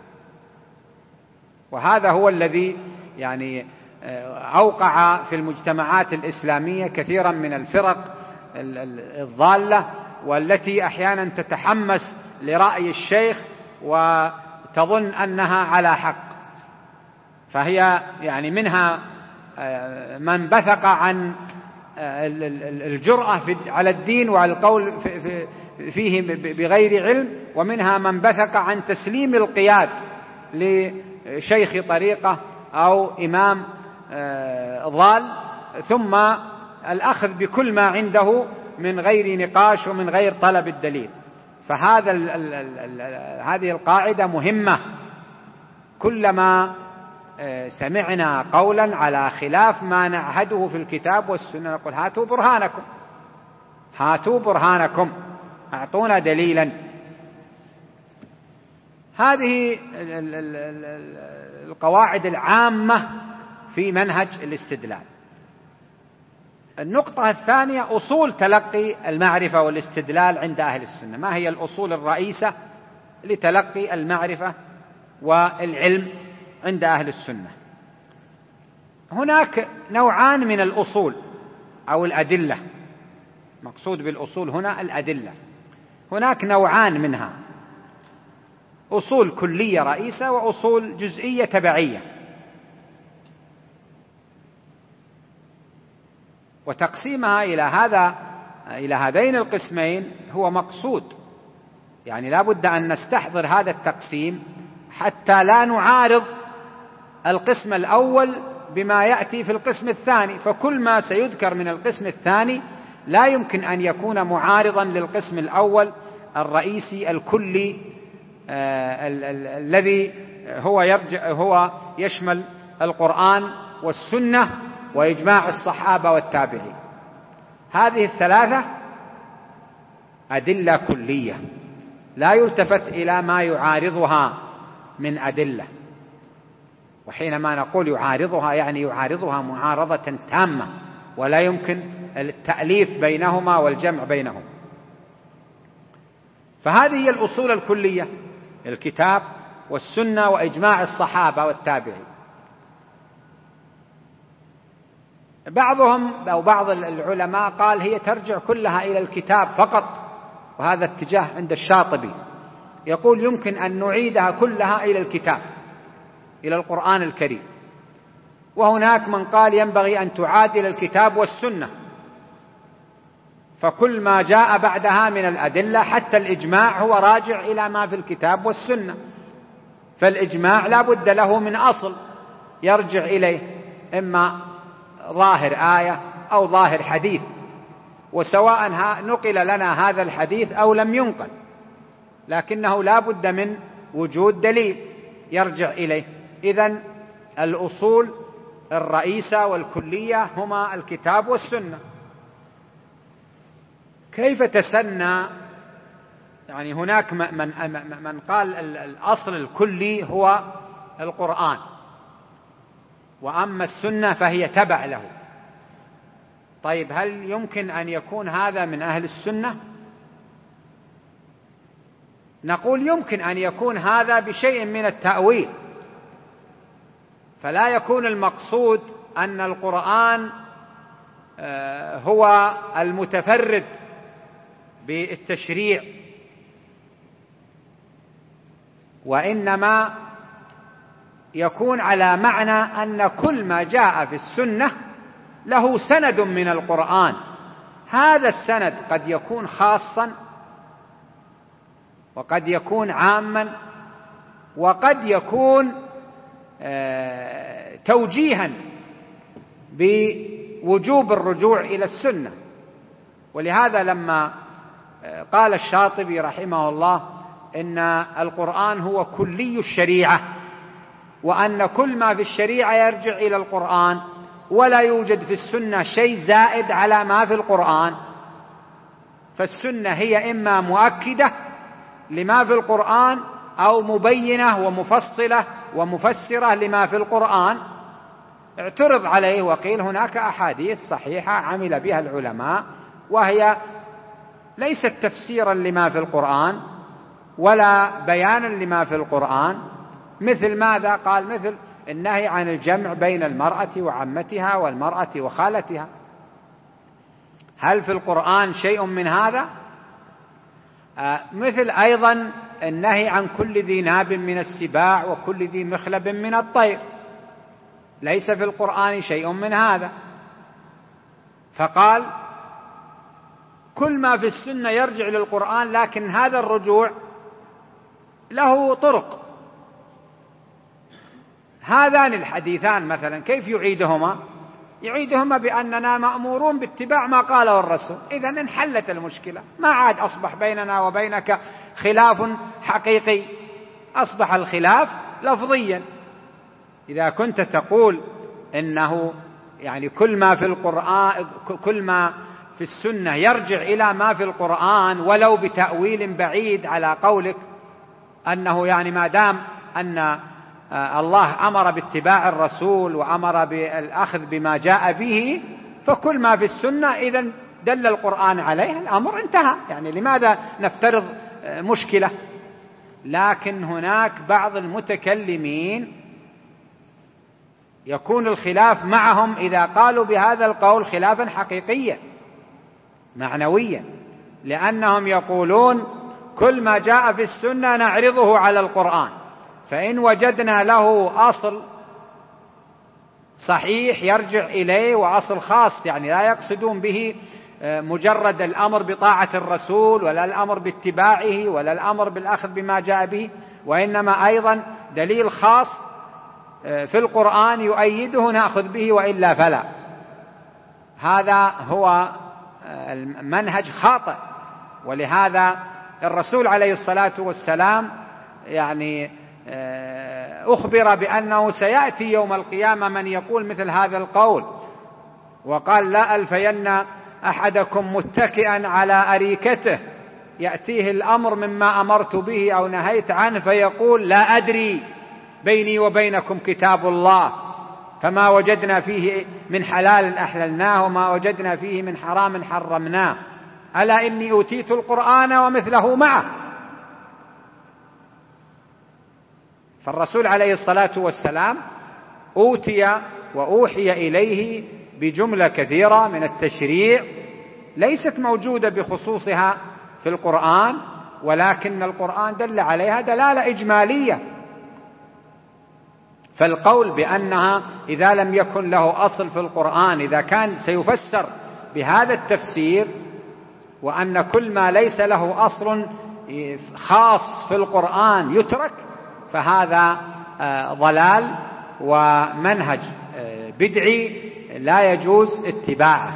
وهذا هو الذي يعني أوقع في المجتمعات الإسلامية كثيرا من الفرق الضالة، والتي أحيانا تتحمس لرأي الشيخ وتظن أنها على حق. فهي يعني منها من بثق عن الجرأة على الدين وعلى القول فيه بغير علم، ومنها من بثق عن تسليم القياد لشيخ طريقة أو إمام ضال، ثم الأخذ بكل ما عنده من غير نقاش ومن غير طلب الدليل. هذه القاعدة مهمة. كلما سمعنا قولا على خلاف ما نعهده في الكتاب والسنة نقول هاتوا برهانكم، هاتوا برهانكم، أعطونا دليلا. هذه القواعد العامة في منهج الاستدلال. النقطة الثانية أصول تلقي المعرفة والاستدلال عند أهل السنة. ما هي الأصول الرئيسة لتلقي المعرفة والعلم عند أهل السنة؟ هناك نوعان من الأصول أو الأدلة. مقصود بالأصول هنا الأدلة. هناك نوعان منها: أصول كلية رئيسة وأصول جزئية تبعية. وتقسيمها إلى هذين القسمين هو مقصود، يعني لا بد أن نستحضر هذا التقسيم حتى لا نعارض القسم الأول بما يأتي في القسم الثاني. فكل ما سيذكر من القسم الثاني لا يمكن أن يكون معارضا للقسم الأول الرئيسي الكلي الذي هو يشمل القرآن والسنة وإجماع الصحابة والتابعين. هذه الثلاثة أدلة كلية لا يلتفت إلى ما يعارضها من أدلة. وحينما نقول يعارضها يعني يعارضها معارضة تامة، ولا يمكن التأليف بينهما والجمع بينهما. فهذه هي الأصول الكلية: الكتاب والسنة وإجماع الصحابة والتابعين. بعضهم أو بعض العلماء قال هي ترجع كلها إلى الكتاب فقط، وهذا اتجاه عند الشاطبي، يقول يمكن أن نعيدها كلها إلى الكتاب، إلى القرآن الكريم. وهناك من قال ينبغي أن تعاد إلى الكتاب والسنة، فكل ما جاء بعدها من الأدلة حتى الإجماع هو راجع إلى ما في الكتاب والسنة. فالإجماع لا بد له من أصل يرجع إليه، إما ظاهر آية أو ظاهر حديث، وسواء نقل لنا هذا الحديث أو لم ينقل، لكنه لا بد من وجود دليل يرجع إليه. إذن الأصول الرئيسة والكلية هما الكتاب والسنة. كيف تسنى؟ يعني هناك من قال الأصل الكلي هو القرآن، وأما السنة فهي تبع له. طيب هل يمكن أن يكون هذا من أهل السنة؟ نقول يمكن أن يكون هذا بشيء من التأويل، فلا يكون المقصود أن القرآن هو المتفرد بالتشريع، وإنما يكون على معنى أن كل ما جاء في السنة له سند من القرآن. هذا السند قد يكون خاصا وقد يكون عاما وقد يكون توجيها بوجوب الرجوع إلى السنة. ولهذا لما قال الشاطبي رحمه الله إن القرآن هو كلي الشريعة، وأن كل ما في الشريعة يرجع إلى القرآن، ولا يوجد في السنة شيء زائد على ما في القرآن، فالسنة هي إما مؤكدة لما في القرآن أو مبينة ومفصلة ومفسرة لما في القرآن. اعترض عليه وقيل هناك أحاديث صحيحة عمل بها العلماء وهي ليست تفسيرا لما في القرآن ولا بيانا لما في القرآن. مثل ماذا؟ قال مثل النهي عن الجمع بين المرأة وعمتها والمرأة وخالتها. هل في القرآن شيء من هذا؟ مثل أيضا النهي عن كل ذي ناب من السباع وكل ذي مخلب من الطير، ليس في القرآن شيء من هذا. فقال كل ما في السنة يرجع للقرآن، لكن هذا الرجوع له طرق. هذان الحديثان مثلا كيف يعيدهما؟ يعيدهما بأننا مأمورون باتباع ما قاله الرسول. إذن انحلت المشكلة، ما عاد أصبح بيننا وبينك خلاف حقيقي، أصبح الخلاف لفظيا. إذا كنت تقول إنه يعني كل ما في القرآن، كل ما في السنة يرجع إلى ما في القرآن ولو بتأويل بعيد على قولك أنه يعني ما دام أن الله أمر باتباع الرسول وأمر بالأخذ بما جاء به فكل ما في السنة إذن دل القرآن عليه، الأمر انتهى. يعني لماذا نفترض مشكلة؟ لكن هناك بعض المتكلمين يكون الخلاف معهم إذا قالوا بهذا القول خلافا حقيقيا معنويا، لأنهم يقولون كل ما جاء في السنة نعرضه على القرآن، فإن وجدنا له أصل صحيح يرجع إليه وأصل خاص، يعني لا يقصدون به مجرد الأمر بطاعة الرسول ولا الأمر باتباعه ولا الأمر بالأخذ بما جاء به، وإنما أيضا دليل خاص في القرآن يؤيده نأخذ به وإلا فلا. هذا هو المنهج خاطئ. ولهذا الرسول عليه الصلاة والسلام يعني أخبر بأنه سيأتي يوم القيامة من يقول مثل هذا القول، وقال لا ألفين أحدكم متكئا على أريكته يأتيه الأمر مما أمرت به أو نهيت عنه فيقول لا أدري، بيني وبينكم كتاب الله، فما وجدنا فيه من حلال أحللناه وما وجدنا فيه من حرام حرمناه، ألا إني أوتيت القرآن ومثله معه. فالرسول عليه الصلاة والسلام أوتي وأوحي إليه بجملة كثيرة من التشريع ليست موجودة بخصوصها في القرآن، ولكن القرآن دل عليها دلالة إجمالية. فالقول بأنها إذا لم يكن له أصل في القرآن، إذا كان سيفسر بهذا التفسير وأن كل ما ليس له أصل خاص في القرآن يترك، فهذا ضلال ومنهج بدعي لا يجوز اتباعه.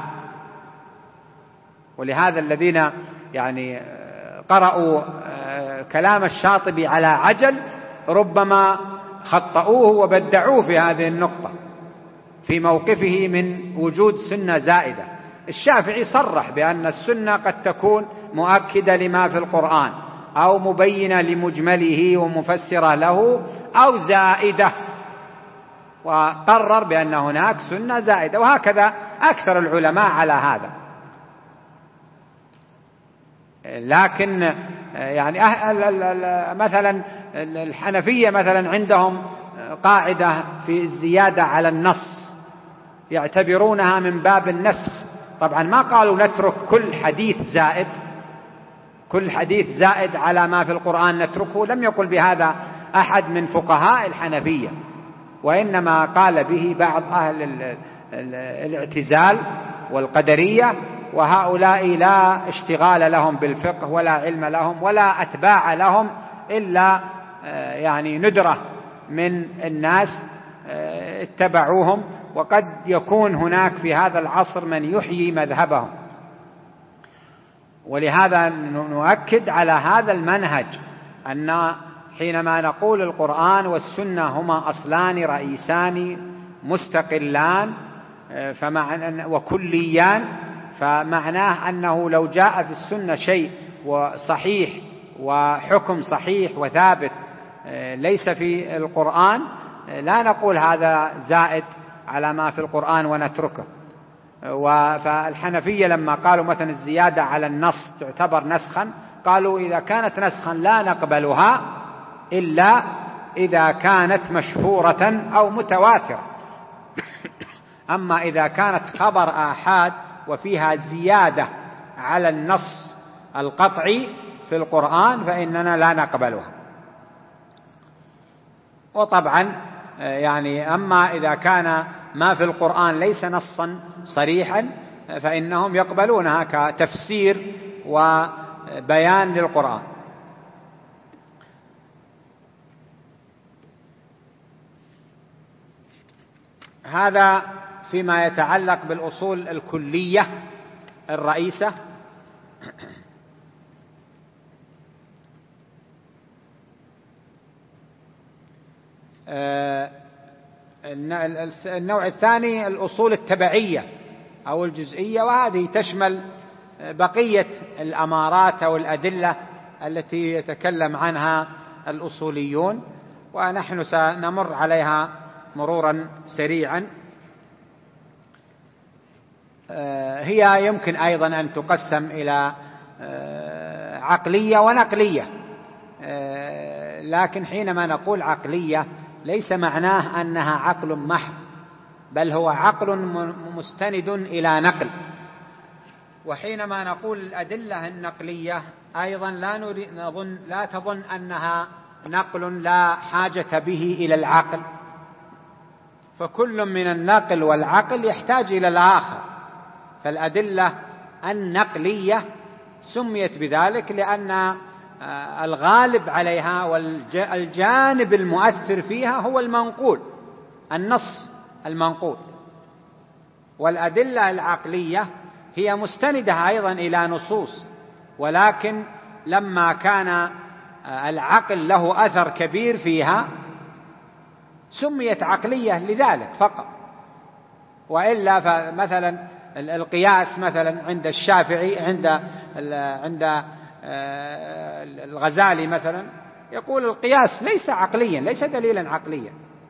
ولهذا الذين يعني قرأوا كلام الشاطبي على عجل ربما خطأوه وبدعوه في هذه النقطة في موقفه من وجود سنة زائدة. الشافعي صرح بأن السنة قد تكون مؤكدة لما في القرآن أو مبينة لمجمله ومفسرة له أو زائدة، وقرر بأن هناك سنة زائدة، وهكذا أكثر العلماء على هذا. لكن يعني مثلا الحنفية مثلا عندهم قاعدة في الزيادة على النص يعتبرونها من باب النسخ. طبعا ما قالوا نترك كل حديث زائد، كل حديث زائد على ما في القرآن نتركه، لم يقل بهذا أحد من فقهاء الحنفية، وإنما قال به بعض أهل الاعتزال والقدرية، وهؤلاء لا اشتغال لهم بالفقه ولا علم لهم ولا أتباع لهم إلا يعني ندرة من الناس اتبعوهم، وقد يكون هناك في هذا العصر من يحيي مذهبهم. ولهذا نؤكد على هذا المنهج أن حينما نقول القرآن والسنة هما أصلان رئيسان مستقلان، وكليان، فمعناه أنه لو جاء في السنة شيء وصحيح وحكم صحيح وثابت ليس في القرآن لا نقول هذا زائد على ما في القرآن ونتركه. فالحنفية لما قالوا مثلا الزيادة على النص تعتبر نسخا، قالوا إذا كانت نسخا لا نقبلها إلا إذا كانت مشهورة أو متواترة. أما إذا كانت خبر آحاد وفيها زيادة على النص القطعي في القرآن فإننا لا نقبلها. وطبعا يعني أما إذا كان ما في القرآن ليس نصا صريحا فإنهم يقبلونها كتفسير وبيان للقرآن. هذا فيما يتعلق بالأصول الكلية الرئيسة. النوع الثاني الأصول التبعية أو الجزئية، وهذه تشمل بقية الأمارات أو الأدلة التي يتكلم عنها الأصوليون، ونحن سنمر عليها مرورا سريعا. هي يمكن أيضا أن تقسم إلى عقلية ونقلية، لكن حينما نقول عقلية ليس معناه أنها عقل محض، بل هو عقل مستند إلى نقل. وحينما نقول الأدلة النقلية أيضا لا تظن أنها نقل لا حاجة به إلى العقل، فكل من النقل والعقل يحتاج إلى الآخر. فالأدلة النقلية سميت بذلك لأن الغالب عليها والجانب المؤثر فيها هو المنقول، النص المنقول. والأدلة العقلية هي مستندة أيضا إلى نصوص، ولكن لما كان العقل له أثر كبير فيها سميت عقلية لذلك فقط. وإلا فمثلا القياس مثلا عند الشافعي عند الغزالي مثلا يقول القياس ليس عقليا، ليس دليلا عقليا.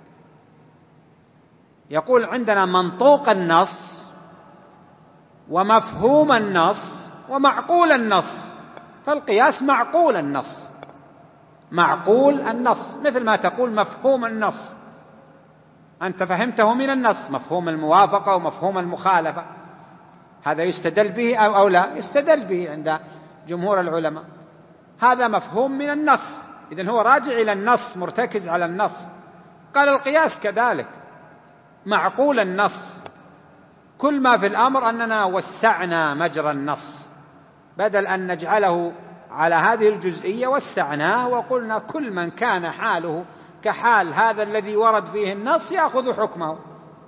يقول عندنا منطوق النص ومفهوم النص ومعقول النص، فالقياس معقول النص، معقول النص، مثل ما تقول مفهوم النص، أنت فهمته من النص، مفهوم الموافقة ومفهوم المخالفة، هذا يستدل به أو لا يستدل به عند جمهور العلماء، هذا مفهوم من النص، إذن هو راجع إلى النص، مرتكز على النص. قال القياس كذلك معقول النص، كل ما في الأمر أننا وسعنا مجرى النص، بدل أن نجعله على هذه الجزئية وسعناه وقلنا كل من كان حاله كحال هذا الذي ورد فيه النص يأخذ حكمه.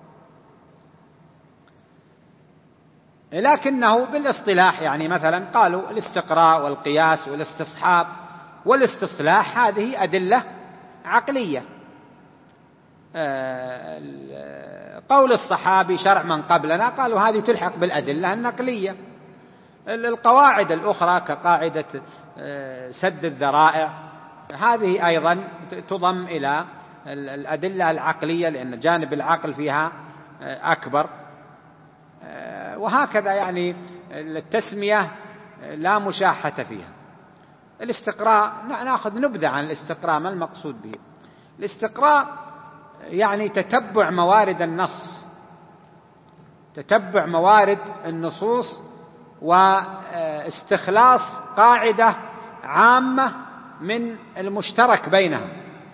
لكنه بالاصطلاح يعني مثلا قالوا الاستقراء والقياس والاستصحاب والاستصلاح هذه أدلة عقلية. قول الصحابي شرع من قبلنا قالوا هذه تلحق بالأدلة النقلية. القواعد الأخرى كقاعدة سد الذرائع هذه أيضا تضم إلى الأدلة العقلية لأن جانب العقل فيها أكبر. وهكذا يعني التسمية لا مشاحة فيها. الاستقراء نأخذ نبذة عن الاستقراء، ما المقصود به؟ الاستقراء يعني تتبع موارد النص، تتبع موارد النصوص واستخلاص قاعدة عامة من المشترك بينها.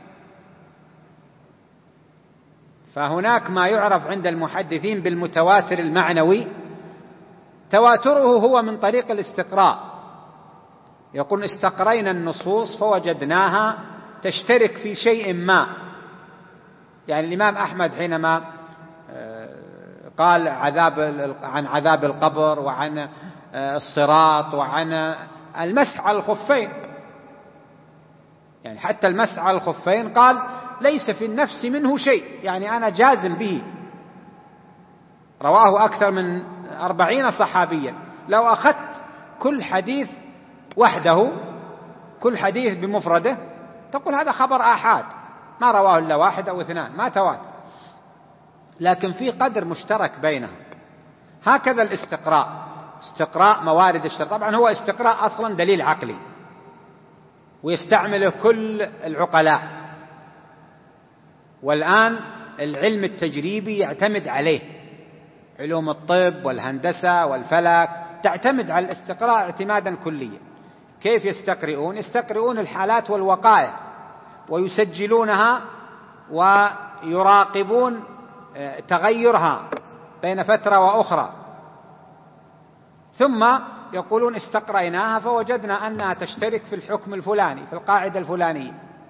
فهناك ما يعرف عند المحدثين بالمتواتر المعنوي، تواتره هو من طريق الاستقراء، يقول استقرينا النصوص فوجدناها تشترك في شيء ما. يعني الإمام أحمد حينما قال عن عذاب القبر وعن الصراط وعن المسح على الخفين، يعني حتى المسح على الخفين قال ليس في النفس منه شيء، يعني أنا جازم به. رواه أكثر من 40 صحابيا. لو أخذت كل حديث وحده، كل حديث بمفرده، تقول هذا خبر آحاد، ما رواه إلا واحد أو اثنان، ما تواتر. لكن في قدر مشترك بينهم. هكذا الاستقراء، استقراء موارد الشرع. طبعا هو استقراء أصلا دليل عقلي ويستعمله كل العقلاء، والآن العلم التجريبي يعتمد عليه، علوم الطب والهندسة والفلك تعتمد على الاستقراء اعتمادا كليا. كيف يستقرؤون؟ يستقرؤون الحالات والوقائع ويسجلونها ويراقبون تغيرها بين فترة وأخرى، ثم يقولون استقرأناها فوجدنا أنها تشترك في الحكم الفلاني، في القاعدة الفلانية.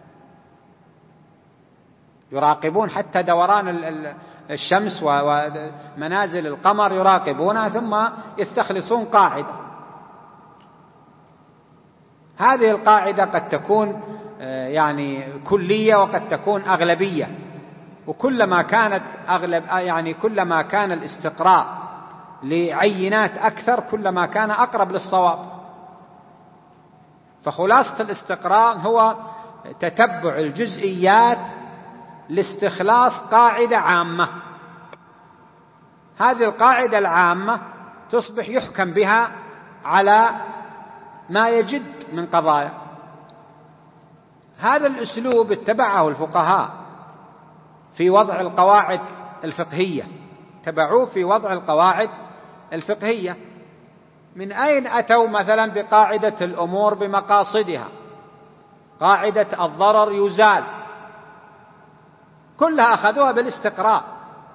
يراقبون حتى دوران الشمس ومنازل القمر يراقبونها، ثم يستخلصون قاعدة. هذه القاعدة قد تكون يعني كلية وقد تكون أغلبية، وكلما كانت كلما كان الاستقراء لعينات أكثر كلما كان أقرب للصواب. فخلاصة الاستقراء هو تتبع الجزئيات لاستخلاص قاعدة عامة. هذه القاعدة العامة تصبح يحكم بها على ما يجد من قضايا. هذا الأسلوب اتبعه الفقهاء في وضع القواعد الفقهية، تبعوه في وضع القواعد الفقهية. من أين أتوا مثلا بقاعدة الأمور بمقاصدها، قاعدة الضرر يزال؟ كلها أخذوها بالاستقراء.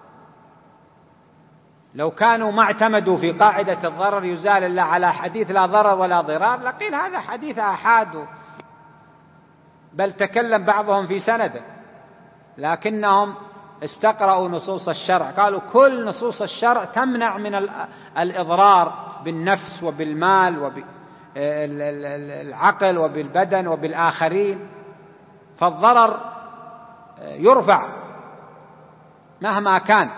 لو كانوا ما اعتمدوا في قاعدة الضرر يزال إلا على حديث لا ضرر ولا ضرار لقيل هذا حديث آحاد، بل تكلم بعضهم في سنده. لكنهم استقرأوا نصوص الشرع، قالوا كل نصوص الشرع تمنع من الإضرار بالنفس وبالمال وبالعقل وبالبدن وبالآخرين، فالضرر يرفع مهما كان.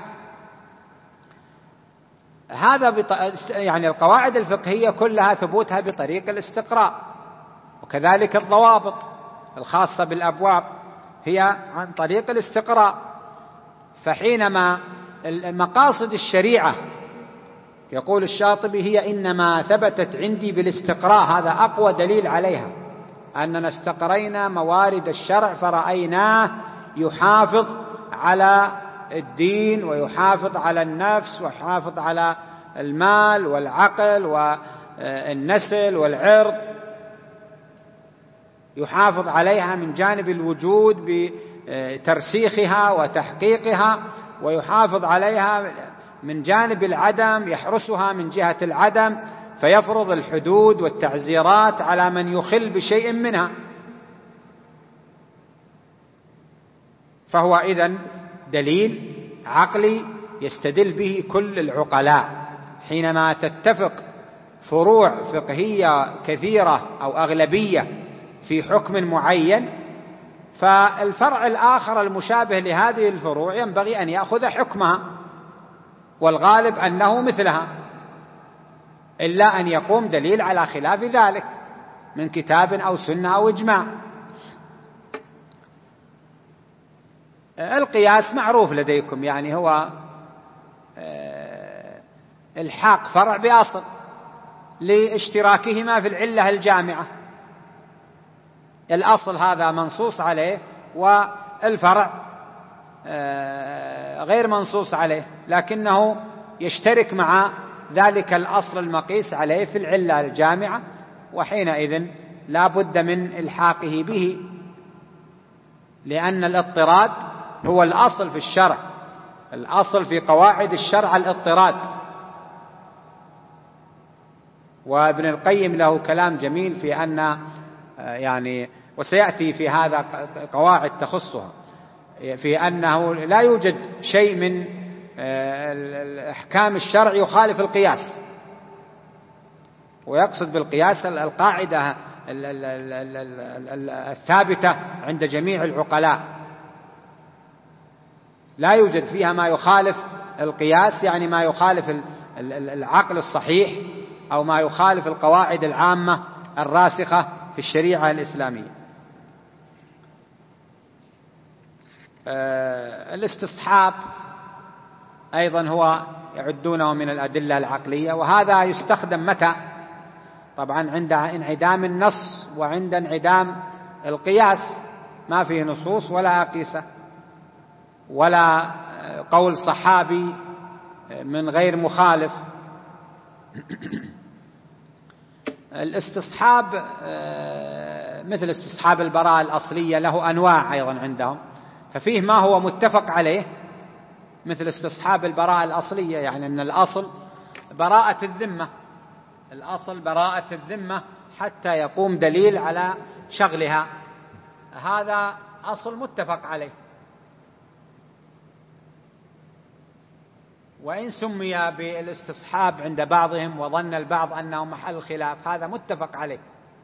هذا يعني القواعد الفقهية كلها ثبوتها بطريق الاستقراء. وكذلك الضوابط الخاصة بالأبواب هي عن طريق الاستقراء. فحينما مقاصد الشريعة يقول الشاطبي هي إنما ثبتت عندي بالاستقراء، هذا أقوى دليل عليها، أننا استقرينا موارد الشرع فرأيناه يحافظ على الدين ويحافظ على النفس ويحافظ على المال والعقل والنسل والعرض، يحافظ عليها من جانب الوجود بترسيخها وتحقيقها، ويحافظ عليها من جانب العدم، يحرسها من جهة العدم، فيفرض الحدود والتعزيرات على من يخل بشيء منها. فهو إذن دليل عقلي يستدل به كل العقلاء. حينما تتفق فروع فقهية كثيرة أو أغلبية في حكم معين، فالفرع الآخر المشابه لهذه الفروع ينبغي أن يأخذ حكمها، والغالب أنه مثلها، إلا أن يقوم دليل على خلاف ذلك من كتاب أو سنة أو إجماع. القياس معروف لديكم، يعني هو الحاق فرع بأصل لاشتراكهما في العلة الجامعة. الأصل هذا منصوص عليه والفرع غير منصوص عليه، لكنه يشترك مع ذلك الأصل المقيس عليه في العلة الجامعة، وحينئذ لا بد من إلحاقه به، لأن الاضطراد هو الأصل في الشرع. الأصل في قواعد الشرع الاضطراد. وابن القيم له كلام جميل في أن يعني، وسيأتي في هذا قواعد تخصها، في أنه لا يوجد شيء من أحكام الشرع يخالف القياس، ويقصد بالقياس القاعدة الثابتة عند جميع العقلاء، لا يوجد فيها ما يخالف القياس يعني ما يخالف العقل الصحيح أو ما يخالف القواعد العامة الراسخة في الشريعة الإسلامية. الاستصحاب أيضا هو يعدونه من الأدلة العقلية، وهذا يستخدم متى؟ طبعا عند انعدام النص وعند انعدام القياس، ما فيه نصوص ولا أقيسة ولا قول صحابي من غير مخالف. الاستصحاب مثل استصحاب البراءة الأصلية له أنواع أيضا عندهم، ففيه ما هو متفق عليه مثل استصحاب البراءة الأصلية، يعني أن الأصل براءة الذمة، الأصل براءة الذمة حتى يقوم دليل على شغلها، هذا أصل متفق عليه. وإن سمي بالاستصحاب عند بعضهم وظن البعض أنه محل خلاف، هذا متفق عليه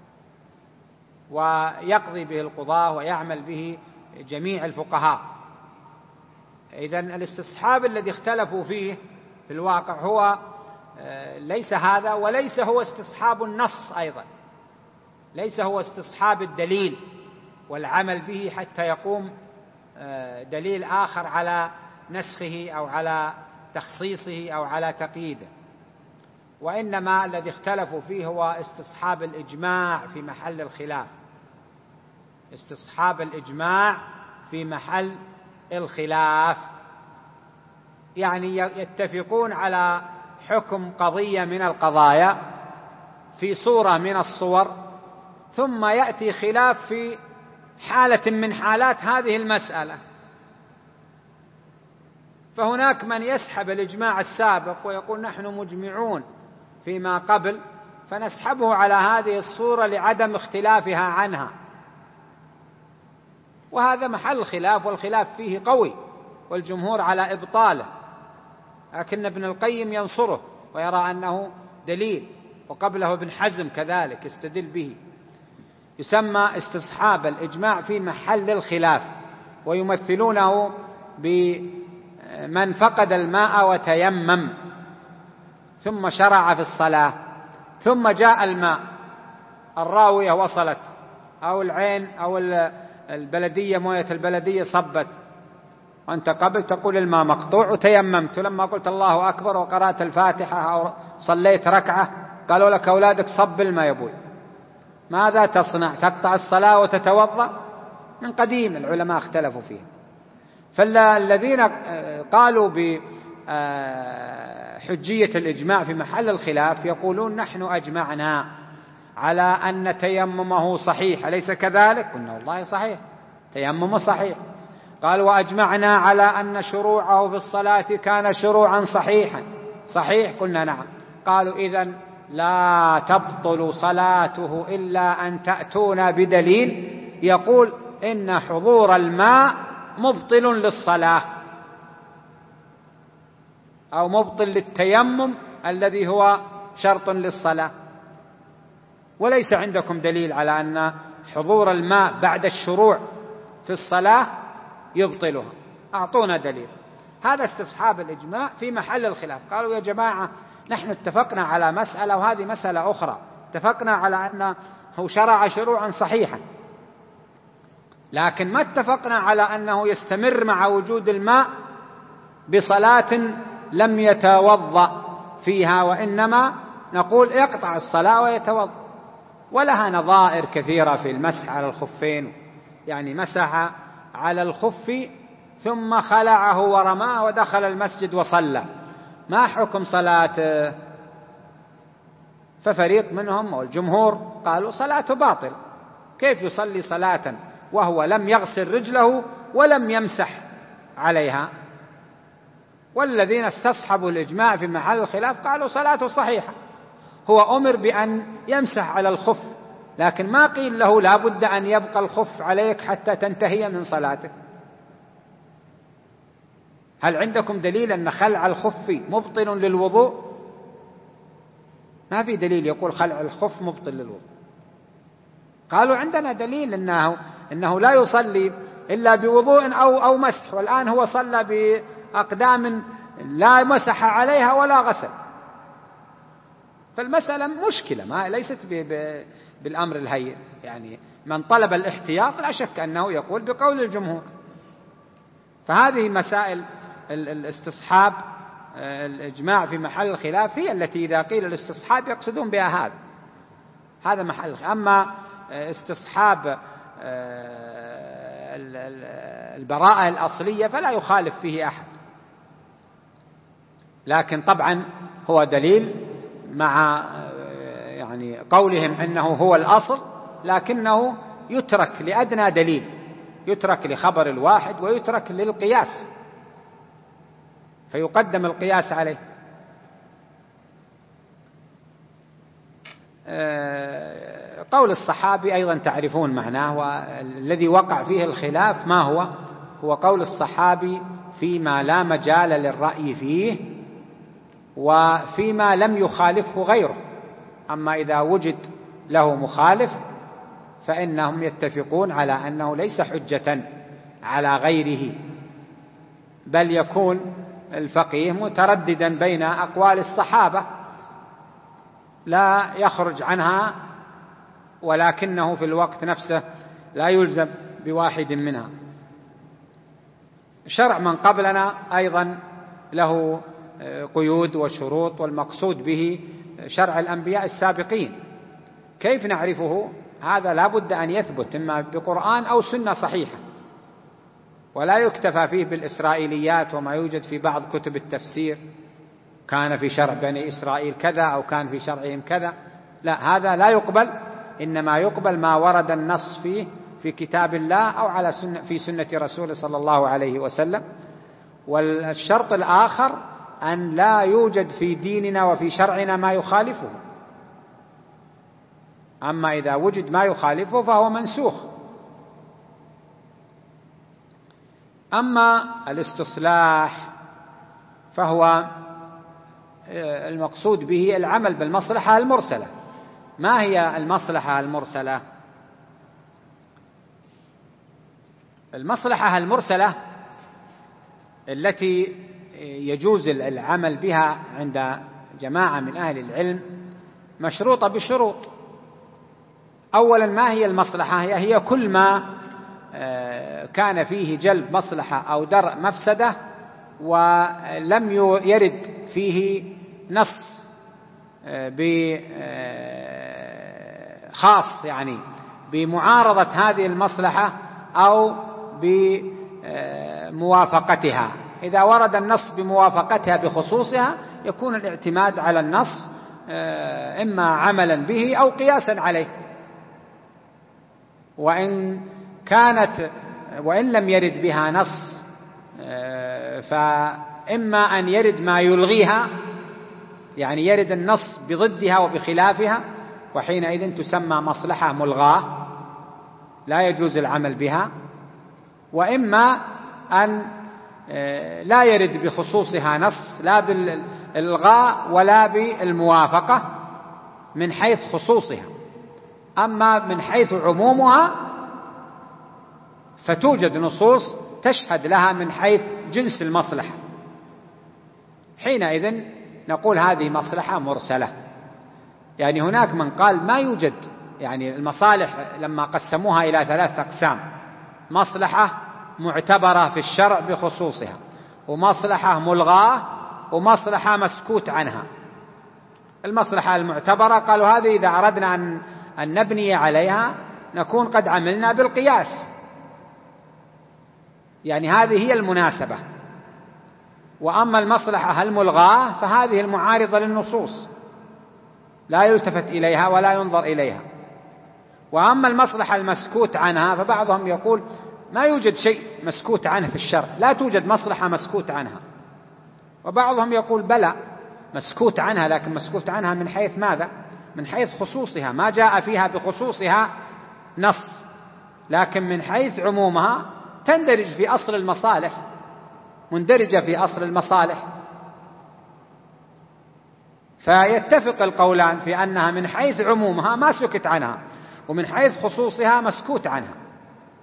ويقضي به القضاة ويعمل به جميع الفقهاء. إذن الاستصحاب الذي اختلفوا فيه في الواقع هو ليس هذا، وليس هو استصحاب النص أيضا، ليس هو استصحاب الدليل والعمل به حتى يقوم دليل آخر على نسخه أو على تخصيصه أو على تقييده، وإنما الذي اختلفوا فيه هو استصحاب الإجماع في محل الخلاف، استصحاب الإجماع في محل الخلاف، يعني يتفقون على حكم قضية من القضايا في صورة من الصور، ثم يأتي خلاف في حالة من حالات هذه المسألة، فهناك من يسحب الإجماع السابق ويقول نحن مجمعون فيما قبل، فنسحبه على هذه الصورة لعدم اختلافها عنها، وهذا محل خلاف، والخلاف فيه قوي والجمهور على إبطاله، لكن ابن القيم ينصره ويرى أنه دليل، وقبله ابن حزم كذلك يستدل به. يسمى استصحاب الإجماع في محل الخلاف، ويمثلونه بمن فقد الماء وتيمم ثم شرع في الصلاة، ثم جاء الماء، الراوية وصلت أو العين أو البلدية موية البلدية صبت، وأنت قبل تقول الماء مقطوع وتيممت، لما قلت الله أكبر وقرأت الفاتحة أو صليت ركعة قالوا لك أولادك صب الماء يا أبوي، ماذا تصنع؟ تقطع الصلاة وتتوضأ؟ من قديم العلماء اختلفوا فيه. فالذين قالوا بحجية الإجماع في محل الخلاف يقولون نحن أجمعنا على أن تيممه صحيح، أليس كذلك؟ قلنا والله صحيح، تيممه صحيح. قال وأجمعنا على أن شروعه في الصلاة كان شروعا صحيحا، صحيح؟ قلنا نعم. قالوا إذن لا تبطل صلاته إلا أن تأتون بدليل يقول إن حضور الماء مبطل للصلاة أو مبطل للتيمم الذي هو شرط للصلاة، وليس عندكم دليل على أن حضور الماء بعد الشروع في الصلاة يبطلها، أعطونا دليل. هذا استصحاب الإجماع في محل الخلاف. قالوا يا جماعة نحن اتفقنا على مسألة وهذه مسألة أخرى، اتفقنا على أنه شرع شروعا صحيحا، لكن ما اتفقنا على أنه يستمر مع وجود الماء بصلاة لم يتوضأ فيها، وإنما نقول يقطع الصلاة ويتوضأ. ولها نظائر كثيرة في المسح على الخفين، يعني مسح على الخف ثم خلعه ورماه ودخل المسجد وصلى، ما حكم صلاته؟ ففريق منهم والجمهور قالوا صلاته باطل، كيف يصلي صلاة وهو لم يغسل رجله ولم يمسح عليها؟ والذين استصحبوا الإجماع في محل الخلاف قالوا صلاته صحيحة، هو أمر بأن يمسح على الخف، لكن ما قيل له لا بد أن يبقى الخف عليك حتى تنتهي من صلاتك. هل عندكم دليل أن خلع الخف مبطل للوضوء؟ ما في دليل يقول خلع الخف مبطل للوضوء. قالوا عندنا دليل إنه لا يصلي إلا بوضوء أو مسح، والآن هو صلى بأقدام لا مسح عليها ولا غسل. فالمسألة مشكلة، ما ليست بالأمر الهين. يعني من طلب الاحتياط لا شك أنه يقول بقول الجمهور. فهذه مسائل الاستصحاب الإجماع في محل الخلاف هي التي إذا قيل الاستصحاب يقصدون بها هذا محل. أما استصحاب البراءة الأصلية فلا يخالف فيه أحد، لكن طبعا هو دليل مع يعني قولهم أنه هو الأصل، لكنه يترك لأدنى دليل، يترك لخبر الواحد ويترك للقياس، فيقدم القياس عليه. قول الصحابي أيضا تعرفون معناه، والذي وقع فيه الخلاف ما هو قول الصحابي فيما لا مجال للرأي فيه وفيما لم يخالفه غيره. أما إذا وجد له مخالف فإنهم يتفقون على أنه ليس حجة على غيره، بل يكون الفقيه مترددا بين أقوال الصحابة لا يخرج عنها، ولكنه في الوقت نفسه لا يلزم بواحد منها. شرع من قبلنا أيضا له قيود وشروط، والمقصود به شرع الأنبياء السابقين. كيف نعرفه؟ هذا لا بد أن يثبت إما بقرآن أو سنة صحيحة، ولا يكتفى فيه بالإسرائيليات وما يوجد في بعض كتب التفسير، كان في شرع بني إسرائيل كذا أو كان في شرعهم كذا. لا، هذا لا يقبل، إنما يقبل ما ورد النص فيه في كتاب الله أو على في سنة رسوله صلى الله عليه وسلم. والشرط الآخر أن لا يوجد في ديننا وفي شرعنا ما يخالفه. أما إذا وجد ما يخالفه فهو منسوخ. أما الاستصلاح فهو المقصود به العمل بالمصلحة المرسلة. ما هي المصلحة المرسلة؟ المصلحة المرسلة التي يجوز العمل بها عند جماعة من أهل العلم مشروطة بشروط. أولا، ما هي المصلحة؟ هي كل ما كان فيه جلب مصلحة أو درء مفسدة ولم يرد فيه نص خاص يعني بمعارضة هذه المصلحة أو بموافقتها. إذا ورد النص بموافقتها بخصوصها يكون الاعتماد على النص إما عملا به أو قياسا عليه. وإن لم يرد بها نص فإما أن يرد ما يلغيها، يعني يرد النص بضدها وبخلافها، وحينئذ تسمى مصلحة ملغاة لا يجوز العمل بها. وإما أن لا يرد بخصوصها نص لا بالإلغاء ولا بالموافقة من حيث خصوصها، أما من حيث عمومها فتوجد نصوص تشهد لها من حيث جنس المصلحة. حينئذ نقول هذه مصلحة مرسلة. يعني هناك من قال ما يوجد، يعني المصالح لما قسموها إلى 3 أقسام: مصلحة معتبرة في الشرع بخصوصها، ومصلحة ملغاة، ومصلحة مسكوت عنها. المصلحة المعتبرة قالوا هذه إذا أردنا أن نبني عليها نكون قد عملنا بالقياس، يعني هذه هي المناسبة. وأما المصلحة الملغاة فهذه المعارضة للنصوص لا يلتفت إليها ولا ينظر إليها. وأما المصلحة المسكوت عنها فبعضهم يقول ما يوجد شيء مسكوت عنه في الشرع، لا توجد مصلحة مسكوت عنها. وبعضهم يقول بلى مسكوت عنها، لكن مسكوت عنها من حيث ماذا؟ من حيث خصوصها، ما جاء فيها بخصوصها نص، لكن من حيث عمومها تندرج في أصل المصالح، مندرجة في أصل المصالح. فيتفق القولان في أنها من حيث عمومها ما سكت عنها، ومن حيث خصوصها مسكوت عنها.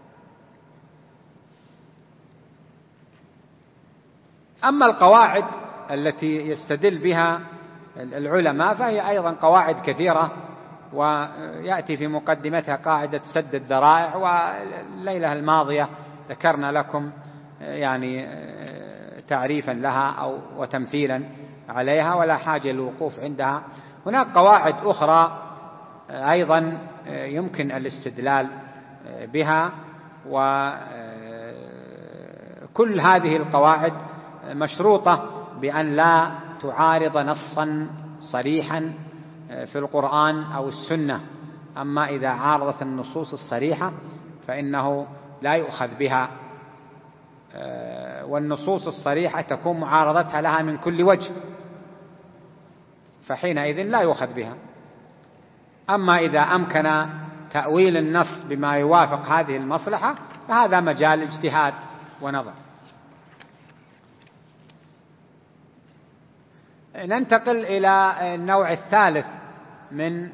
أما القواعد التي يستدل بها العلماء فهي أيضا قواعد كثيرة، ويأتي في مقدمتها قاعدة سد الذرائع، والليلة الماضية ذكرنا لكم يعني تعريفا لها أو وتمثيلا عليها، ولا حاجة للوقوف عندها. هناك قواعد أخرى أيضا يمكن الاستدلال بها، وكل هذه القواعد مشروطة بأن لا تعارض نصا صريحا في القرآن أو السنة. أما إذا عارضت النصوص الصريحة فإنه لا يؤخذ بها، والنصوص الصريحة تكون معارضتها لها من كل وجه، فحينئذ لا يؤخذ بها. أما إذا أمكن تأويل النص بما يوافق هذه المصلحة فهذا مجال اجتهاد ونظر. ننتقل إلى النوع الثالث من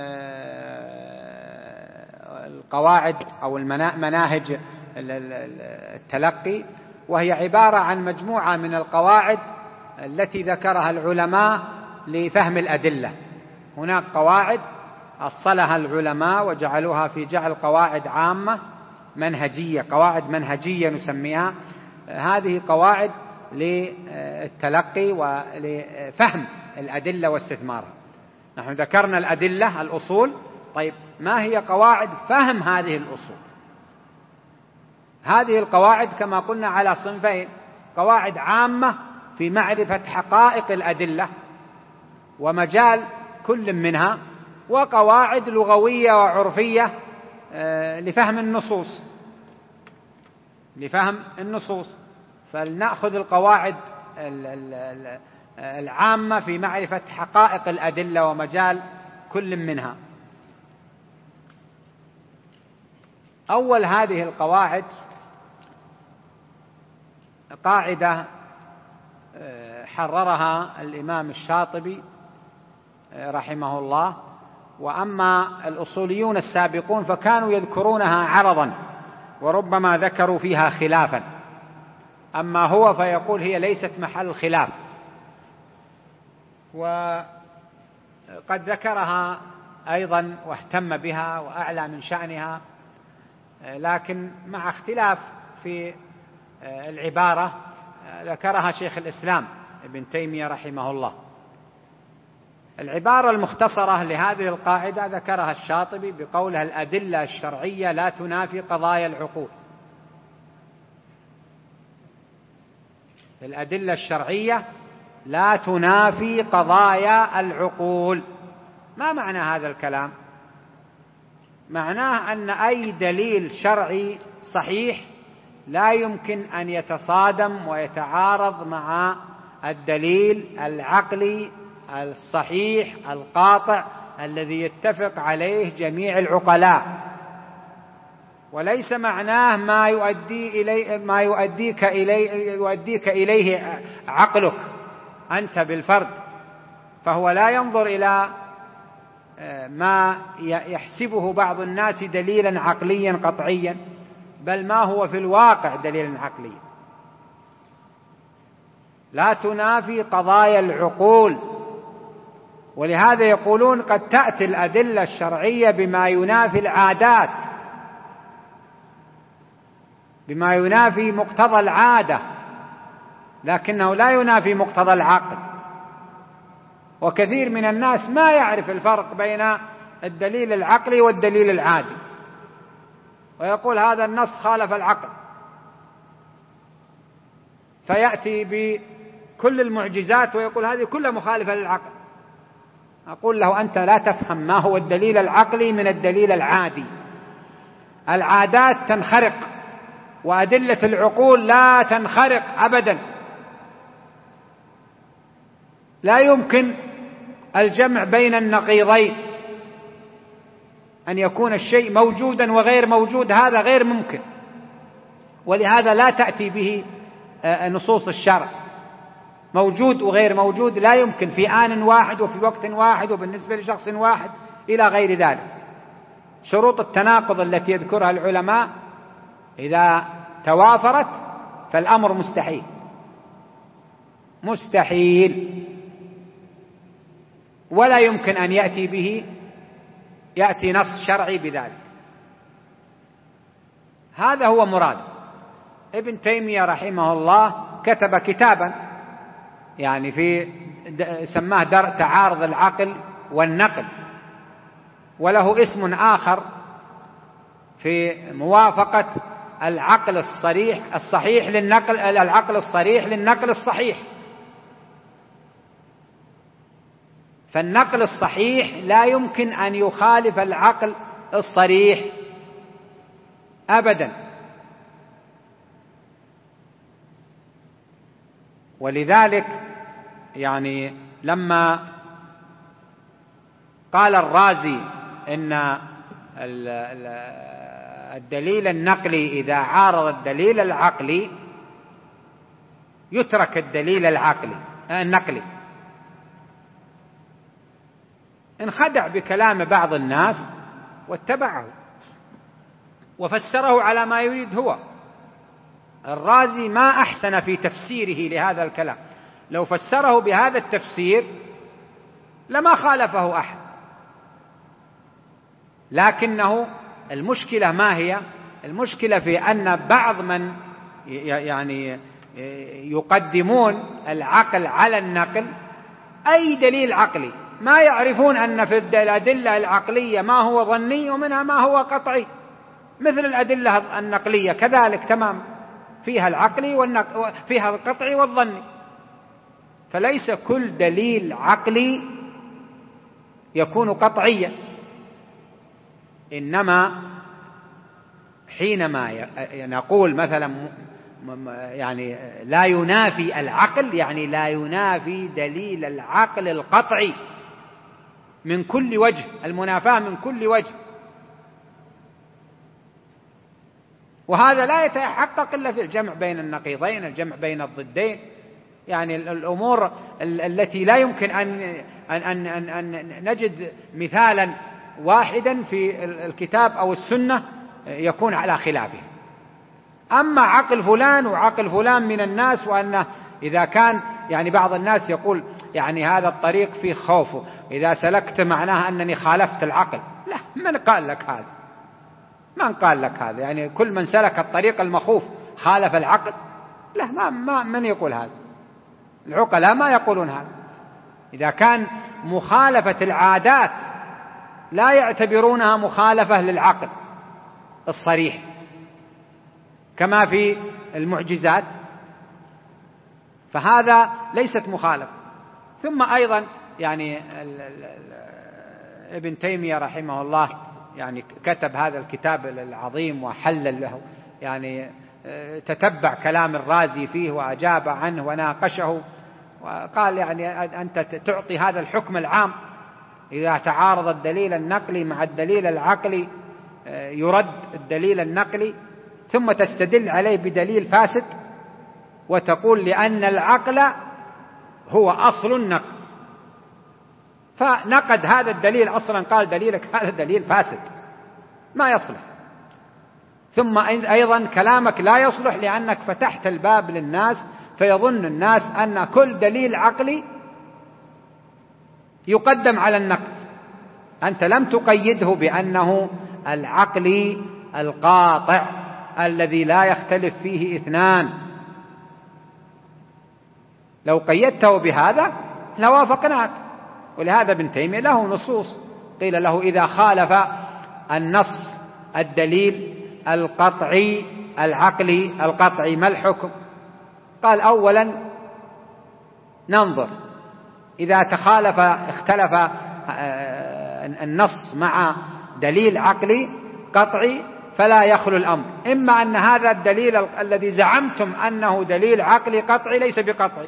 القواعد أو مناهج التلقي، وهي عبارة عن مجموعة من القواعد التي ذكرها العلماء لفهم الأدلة. هناك قواعد أصلها العلماء وجعلوها في جعل قواعد عامة منهجية، قواعد منهجية نسميها. هذه قواعد للتلقي ولفهم الأدلة واستثمارها. نحن ذكرنا الأدلة الأصول، طيب ما هي قواعد فهم هذه الأصول؟ هذه القواعد كما قلنا على صنفين: قواعد عامة في معرفة حقائق الأدلة ومجال كل منها، وقواعد لغوية وعرفية لفهم النصوص. فلنأخذ القواعد العامة في معرفة حقائق الأدلة ومجال كل منها. أول هذه القواعد قاعدة حررها الإمام الشاطبي رحمه الله، وأما الأصوليون السابقون فكانوا يذكرونها عرضا وربما ذكروا فيها خلافا، أما هو فيقول هي ليست محل خلاف، وقد ذكرها أيضا واهتم بها وأعلى من شأنها، لكن مع اختلاف في العبارة ذكرها شيخ الإسلام ابن تيمية رحمه الله. العبارة المختصرة لهذه القاعدة ذكرها الشاطبي بقولها: الأدلة الشرعية لا تنافي قضايا العقول. الأدلة الشرعية لا تنافي قضايا العقول. ما معنى هذا الكلام؟ معناه أن أي دليل شرعي صحيح لا يمكن أن يتصادم ويتعارض مع الدليل العقلي الصحيح القاطع الذي يتفق عليه جميع العقلاء، وليس معناه ما يؤديك إليه عقلك أنت بالفرد، فهو لا ينظر إلى ما يحسبه بعض الناس دليلا عقليا قطعيا، بل ما هو في الواقع دليلا عقليا. لا تنافي قضايا العقول، ولهذا يقولون قد تأتي الأدلة الشرعية بما ينافي العادات، بما ينافي مقتضى العادة، لكنه لا ينافي مقتضى العقل. وكثير من الناس ما يعرف الفرق بين الدليل العقلي والدليل العادي، ويقول هذا النص خالف العقل، فيأتي بكل المعجزات ويقول هذه كلها مخالفة للعقل. أقول له أنت لا تفهم ما هو الدليل العقلي من الدليل العادي. العادات تنخرق وأدلة العقول لا تنخرق أبدا. لا يمكن الجمع بين النقيضين، أن يكون الشيء موجودا وغير موجود، هذا غير ممكن، ولهذا لا تأتي به نصوص الشرع. موجود وغير موجود لا يمكن في آن واحد وفي وقت واحد وبالنسبة لشخص واحد إلى غير ذلك. شروط التناقض التي يذكرها العلماء إذا توافرت فالأمر مستحيل. مستحيل، ولا يمكن أن يأتي نص شرعي بذلك. هذا هو مراد. ابن تيمية رحمه الله كتب كتابا يعني سماه درء تعارض العقل والنقل، وله اسم آخر في موافقة العقل الصحيح للنقل، العقل الصريح للنقل الصحيح. فالنقل الصحيح لا يمكن أن يخالف العقل الصريح أبدا. ولذلك يعني لما قال الرازي إن الدليل النقلي إذا عارض الدليل العقلي يترك الدليل النقلي، انخدع بكلام بعض الناس واتبعه وفسره على ما يريد هو. الرازي ما أحسن في تفسيره لهذا الكلام، لو فسره بهذا التفسير لما خالفه أحد. لكنه المشكلة ما هي؟ المشكلة في أن بعض من يعني يقدمون العقل على النقل، أي دليل عقلي ما يعرفون أن في الأدلة العقلية ما هو ظني ومنها ما هو قطعي، مثل الأدلة النقلية كذلك تمام، فيها العقلي فيها القطعي والظني. فليس كل دليل عقلي يكون قطعيا، إنما حينما نقول مثلا يعني لا ينافي العقل، يعني لا ينافي دليل العقل القطعي من كل وجه، المنافاة من كل وجه. وهذا لا يتحقق إلا في الجمع بين النقيضين، الجمع بين الضدين، يعني الأمور التي لا يمكن أن نجد مثالا واحدا في الكتاب أو السنة يكون على خلافه. أما عقل فلان وعقل فلان من الناس، وأنه إذا كان يعني بعض الناس يقول يعني هذا الطريق فيه خوفه، إذا سلكت معناها أنني خالفت العقل. لا، من قال لك هذا؟ من قال لك هذا؟ يعني كل من سلك الطريق المخوف خالف العقل؟ لا، من يقول هذا؟ العقلاء ما يقولون هذا. إذا كان مخالفة العادات لا يعتبرونها مخالفة للعقل الصريح كما في المعجزات، فهذا ليست مخالفة. ثم أيضا يعني ابن تيمية رحمه الله يعني كتب هذا الكتاب العظيم وحلل له، يعني تتبع كلام الرازي فيه وأجاب عنه وناقشه، وقال يعني أنت تعطي هذا الحكم العام، إذا تعارض الدليل النقلي مع الدليل العقلي يرد الدليل النقلي، ثم تستدل عليه بدليل فاسد وتقول لأن العقل هو أصل النقل، فنقد هذا الدليل أصلا، قال دليلك هذا دليل فاسد ما يصلح. ثم أيضا كلامك لا يصلح لأنك فتحت الباب للناس، فيظن الناس أن كل دليل عقلي يقدم على النقل. أنت لم تقيده بأنه العقلي القاطع الذي لا يختلف فيه اثنان. لو قيدته بهذا لوافقناك. ولهذا ابن تيمية له نصوص، قيل له إذا خالف النص الدليل القطعي العقلي القطعي ما الحكم؟ قال أولا ننظر، إذا اختلف النص مع دليل عقلي قطعي فلا يخلو الأمر، إما أن هذا الدليل الذي زعمتم أنه دليل عقلي قطعي ليس بقطعي،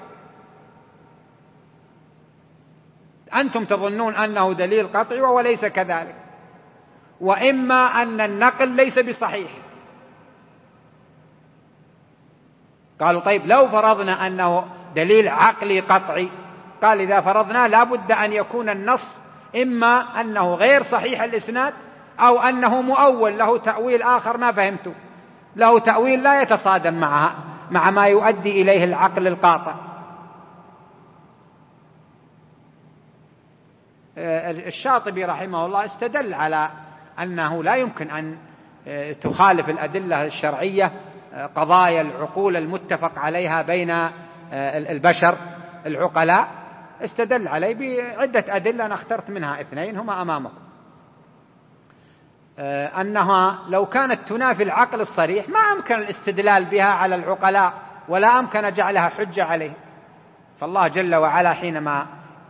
أنتم تظنون أنه دليل قطعي وهو ليس كذلك، وإما أن النقل ليس بصحيح. قالوا طيب لو فرضنا أنه دليل عقلي قطعي، قال إذا فرضنا لا بد أن يكون النص إما أنه غير صحيح الإسناد أو أنه مؤول له تأويل آخر ما فهمته، له تأويل لا يتصادم مع ما يؤدي إليه العقل القاطع. الشاطبي رحمه الله استدل على أنه لا يمكن أن تخالف الأدلة الشرعية قضايا العقول المتفق عليها بين البشر العقلاء. استدل عليه بعدة أدلة، أنا اخترت منها 2 هما أمامكم. أنها لو كانت تنافي العقل الصريح ما أمكن الاستدلال بها على العقلاء ولا أمكن جعلها حجة عليه. فالله جل وعلا حينما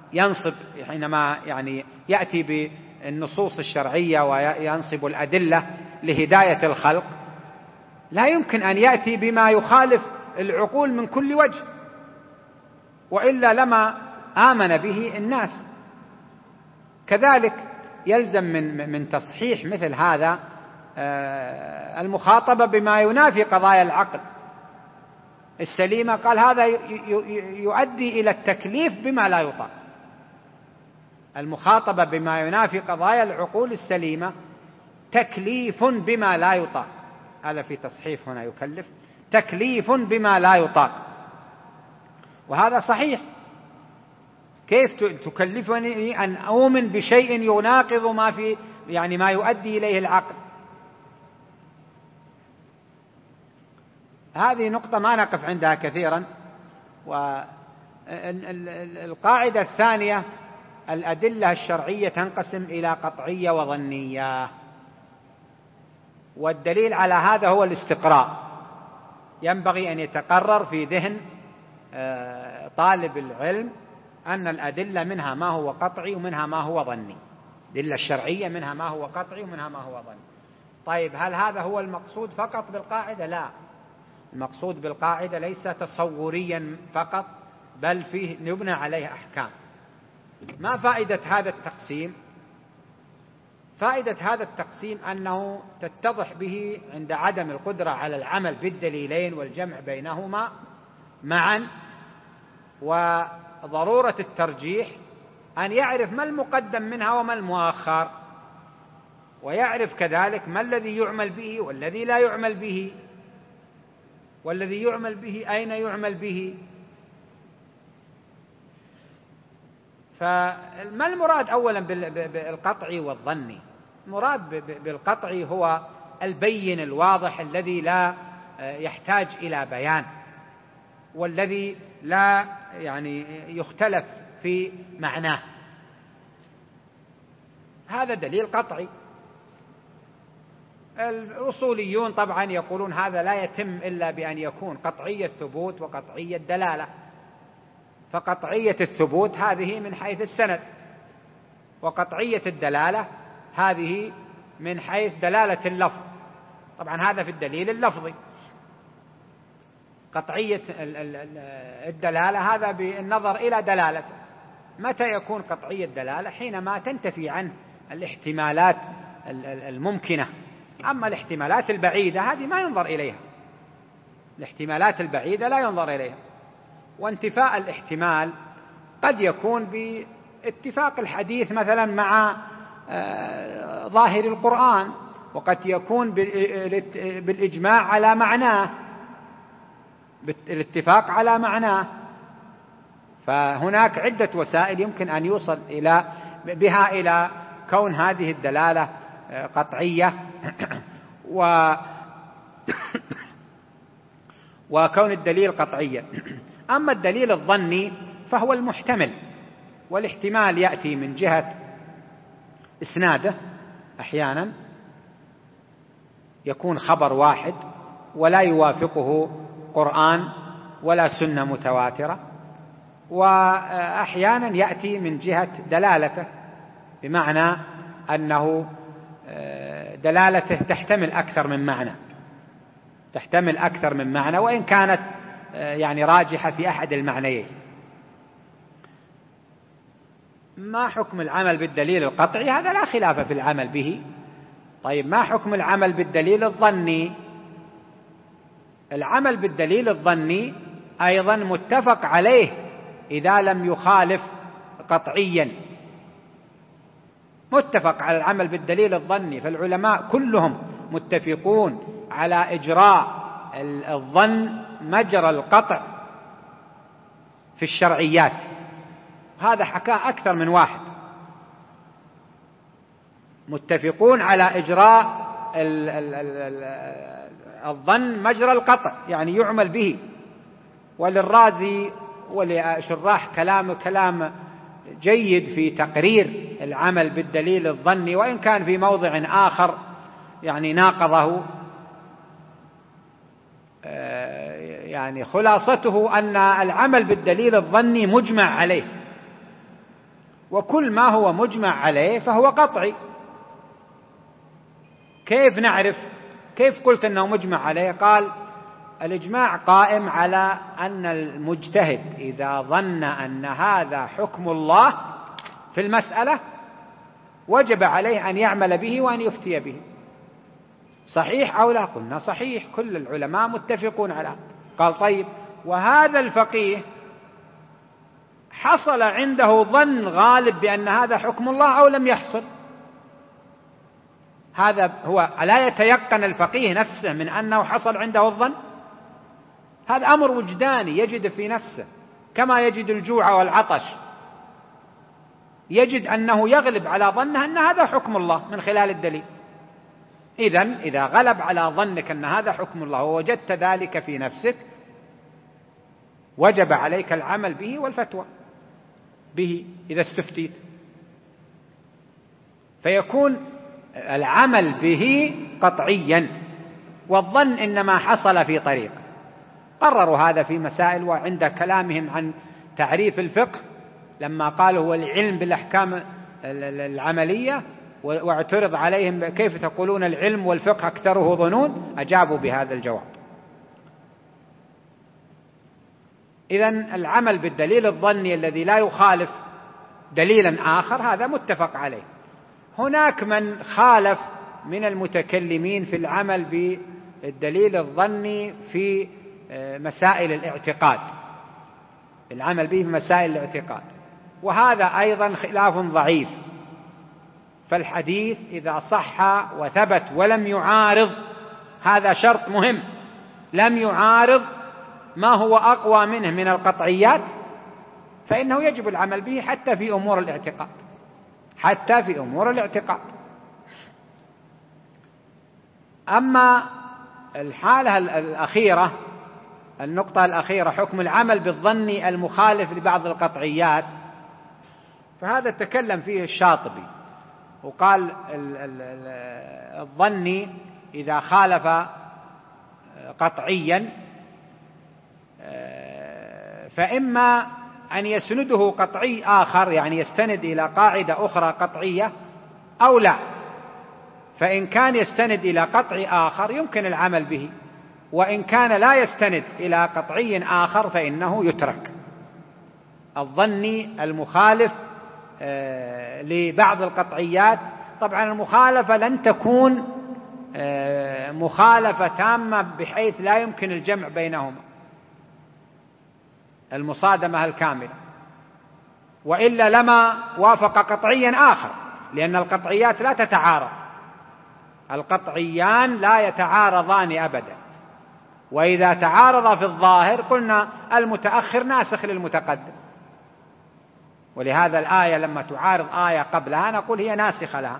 يعني يأتي بالنصوص الشرعية وينصب الأدلة لهداية الخلق لا يمكن أن يأتي بما يخالف العقول من كل وجه، وإلا لما آمن به الناس. كذلك يلزم من تصحيح مثل هذا المخاطبة بما ينافي قضايا العقل السليمة. قال هذا يؤدي إلى التكليف بما لا يطاق. المخاطبة بما ينافي قضايا العقول السليمة تكليف بما لا يطاق. هذا في تصحيف هنا يكلف، تكليف بما لا يطاق، وهذا صحيح. كيف تكلفني أن أؤمن بشيء يناقض ما يؤدي إليه العقل؟ هذه نقطة ما نقف عندها كثيرا. والقاعدة الثانية: الأدلة الشرعية تنقسم إلى قطعية وظنية، والدليل على هذا هو الاستقراء. ينبغي أن يتقرر في ذهن طالب العلم أن الأدلة منها ما هو قطعي ومنها ما هو ظني. الأدلة الشرعية منها ما هو قطعي ومنها ما هو ظني. طيب هل هذا هو المقصود فقط بالقاعدة؟ لا، المقصود بالقاعدة ليس تصوريا فقط، بل فيه يبنى عليه أحكام. ما فائدة هذا التقسيم؟ فائدة هذا التقسيم أنه تتضح به عند عدم القدرة على العمل بالدليلين والجمع بينهما معا، وضرورة الترجيح أن يعرف ما المقدم منها وما المؤخر، ويعرف كذلك ما الذي يعمل به والذي لا يعمل به، والذي يعمل به أين يعمل به. فما المراد أولا بالقطعي والظني؟ المراد بالقطعي هو البين الواضح الذي لا يحتاج إلى بيان، والذي لا يختلف في معناه، هذا دليل قطعي. الأصوليون طبعا يقولون هذا لا يتم إلا بأن يكون قطعية الثبوت وقطعية الدلالة. فقطعية الثبوت هذه من حيث السند، وقطعية الدلالة هذه من حيث دلالة اللفظ. طبعا هذا في الدليل اللفظي. قطعية الدلالة هذا بالنظر إلى دلالته. متى يكون قطعية الدلالة؟ حينما تنتفي عنه الاحتمالات الممكنة. أما الاحتمالات البعيدة هذه ما ينظر إليها، الاحتمالات البعيدة لا ينظر إليها. وانتفاء الاحتمال قد يكون باتفاق الحديث مثلا مع ظاهر القرآن، وقد يكون بالإجماع على معناه، بالاتفاق على معناه. فهناك عدة وسائل يمكن أن يوصل بها إلى كون هذه الدلالة قطعية وكون الدليل قطعيا. أما الدليل الظني فهو المحتمل، والاحتمال يأتي من جهة إسناده. أحيانا يكون خبر واحد ولا يوافقه قرآن ولا سنة متواترة، وأحيانا يأتي من جهة دلالته، بمعنى أنه دلالته تحتمل أكثر من معنى، تحتمل أكثر من معنى، وإن كانت راجحة في أحد المعنيين. ما حكم العمل بالدليل القطعي؟ هذا لا خلاف في العمل به. طيب ما حكم العمل بالدليل الظني؟ العمل بالدليل الظني أيضا متفق عليه إذا لم يخالف قطعيا. متفق على العمل بالدليل الظني، فالعلماء كلهم متفقون على إجراء الظن مجرى القطع في الشرعيات. هذا حكاه أكثر من واحد، متفقون على إجراء الظن مجرى القطع، يعني يعمل به. وللرازي ولشراح كلام جيد في تقرير العمل بالدليل الظني، وإن كان في موضع آخر يعني ناقضه. يعني خلاصته أن العمل بالدليل الظني مجمع عليه، وكل ما هو مجمع عليه فهو قطعي. كيف نعرف؟ كيف قلت أنه مجمع عليه؟ قال الإجماع قائم على أن المجتهد إذا ظن أن هذا حكم الله في المسألة وجب عليه أن يعمل به وأن يفتي به. صحيح أو لا؟ قلنا صحيح، كل العلماء متفقون على هذا. قال طيب، وهذا الفقيه حصل عنده ظن غالب بأن هذا حكم الله أو لم يحصل؟ هذا هو، ألا يتيقن الفقيه نفسه من أنه حصل عنده الظن؟ هذا أمر وجداني يجد في نفسه، كما يجد الجوع والعطش، يجد أنه يغلب على ظنه أن هذا حكم الله من خلال الدليل. إذن إذا غلب على ظنك أن هذا حكم الله ووجدت ذلك في نفسك، وجب عليك العمل به والفتوى به إذا استفتيت، فيكون العمل به قطعيا، والظن إنما حصل في طريق. قرروا هذا في مسائل، وعند كلامهم عن تعريف الفقه لما قالوا هو العلم بالأحكام العملية، واعترض عليهم كيف تقولون العلم والفقه أكثره ظنون، أجابوا بهذا الجواب. إذن العمل بالدليل الظني الذي لا يخالف دليلا آخر هذا متفق عليه. هناك من خالف من المتكلمين في العمل بالدليل الظني في مسائل الاعتقاد، العمل به في مسائل الاعتقاد، وهذا أيضا خلاف ضعيف. فالحديث إذا صح وثبت ولم يعارض، هذا شرط مهم، لم يعارض ما هو أقوى منه من القطعيات، فإنه يجب العمل به حتى في أمور الاعتقاد، حتى في أمور الاعتقاد. أما الحالة الأخيرة، النقطة الأخيرة، حكم العمل بالظن المخالف لبعض القطعيات، فهذا تكلم فيه الشاطبي وقال الظني إذا خالف قطعيا فإما أن يسنده قطعي آخر، يعني يستند إلى قاعدة أخرى قطعية، أو لا. فإن كان يستند إلى قطعي آخر يمكن العمل به، وإن كان لا يستند إلى قطعي آخر فإنه يترك. الظني المخالف لبعض القطعيات، طبعا المخالفة لن تكون مخالفة تامة بحيث لا يمكن الجمع بينهما، المصادمة الكاملة، وإلا لما وافق قطعيا آخر، لأن القطعيات لا تتعارض، القطعيان لا يتعارضان أبدا، وإذا تعارض في الظاهر قلنا المتأخر ناسخ للمتقدم، ولهذا الآية لما تعارض آية قبلها نقول هي ناسخة لها،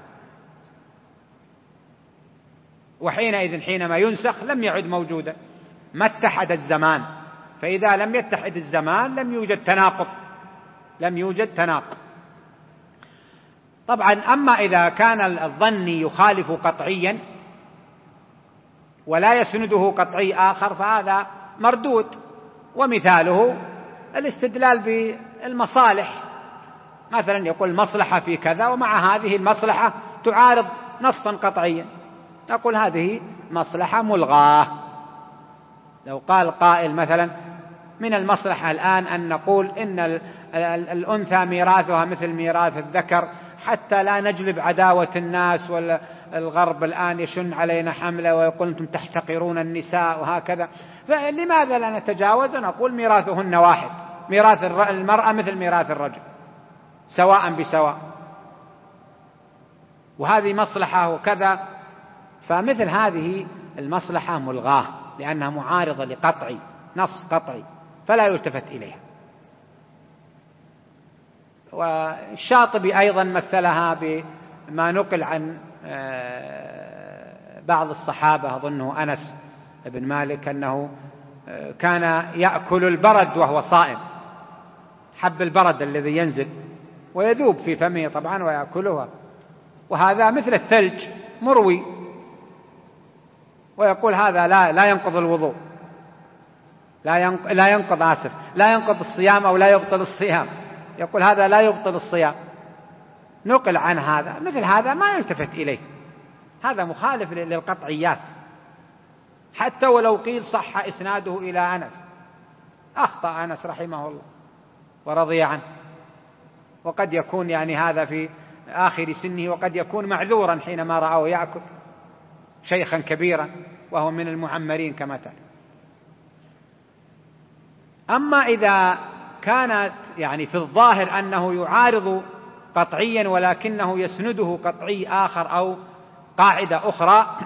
وحينئذ حينما ينسخ لم يعد موجودا، ما اتحد الزمان، فإذا لم يتحد الزمان لم يوجد تناقض، لم يوجد تناقض. طبعا أما إذا كان الظن يخالف قطعيا ولا يسنده قطعي آخر فهذا مردود، ومثاله الاستدلال بالمصالح، مثلا يقول المصلحة في كذا ومع هذه المصلحة تعارض نصا قطعيا، نقول هذه مصلحة ملغاة. لو قال قائل مثلا من المصلحة الآن أن نقول إن الأنثى ميراثها مثل ميراث الذكر حتى لا نجلب عداوة الناس، والغرب الآن يشن علينا حملة ويقول أنتم تحتقرون النساء وهكذا، فلماذا لا نتجاوز ونقول ميراثهن واحد، ميراث المرأة مثل ميراث الرجل سواء بسواء، وهذه مصلحة وكذا. فمثل هذه المصلحة ملغاة لأنها معارضة لقطعي، نص قطعي، فلا يلتفت إليها. والشاطبي أيضا مثلها ما نقل عن بعض الصحابة، أظنه أنس بن مالك، أنه كان يأكل البرد وهو صائم، حب البرد الذي ينزل ويذوب في فمه طبعا ويأكلها، وهذا مثل الثلج مروي، ويقول هذا لا ينقض الوضوء، لا ينقض الصيام أو لا يبطل الصيام، يقول هذا لا يبطل الصيام. نقل عن هذا، مثل هذا ما يلتفت إليه، هذا مخالف للقطعيات، حتى ولو قيل صح إسناده إلى أنس، أخطأ أنس رحمه الله ورضي عنه، وقد يكون يعني هذا في آخر سنه، وقد يكون معذورا حينما رأوا يأكل، شيخا كبيرا وهو من المعمرين كما تعلم. أما إذا كانت يعني في الظاهر أنه يعارض قطعيا ولكنه يسنده قطعي آخر أو قاعدة أخرى،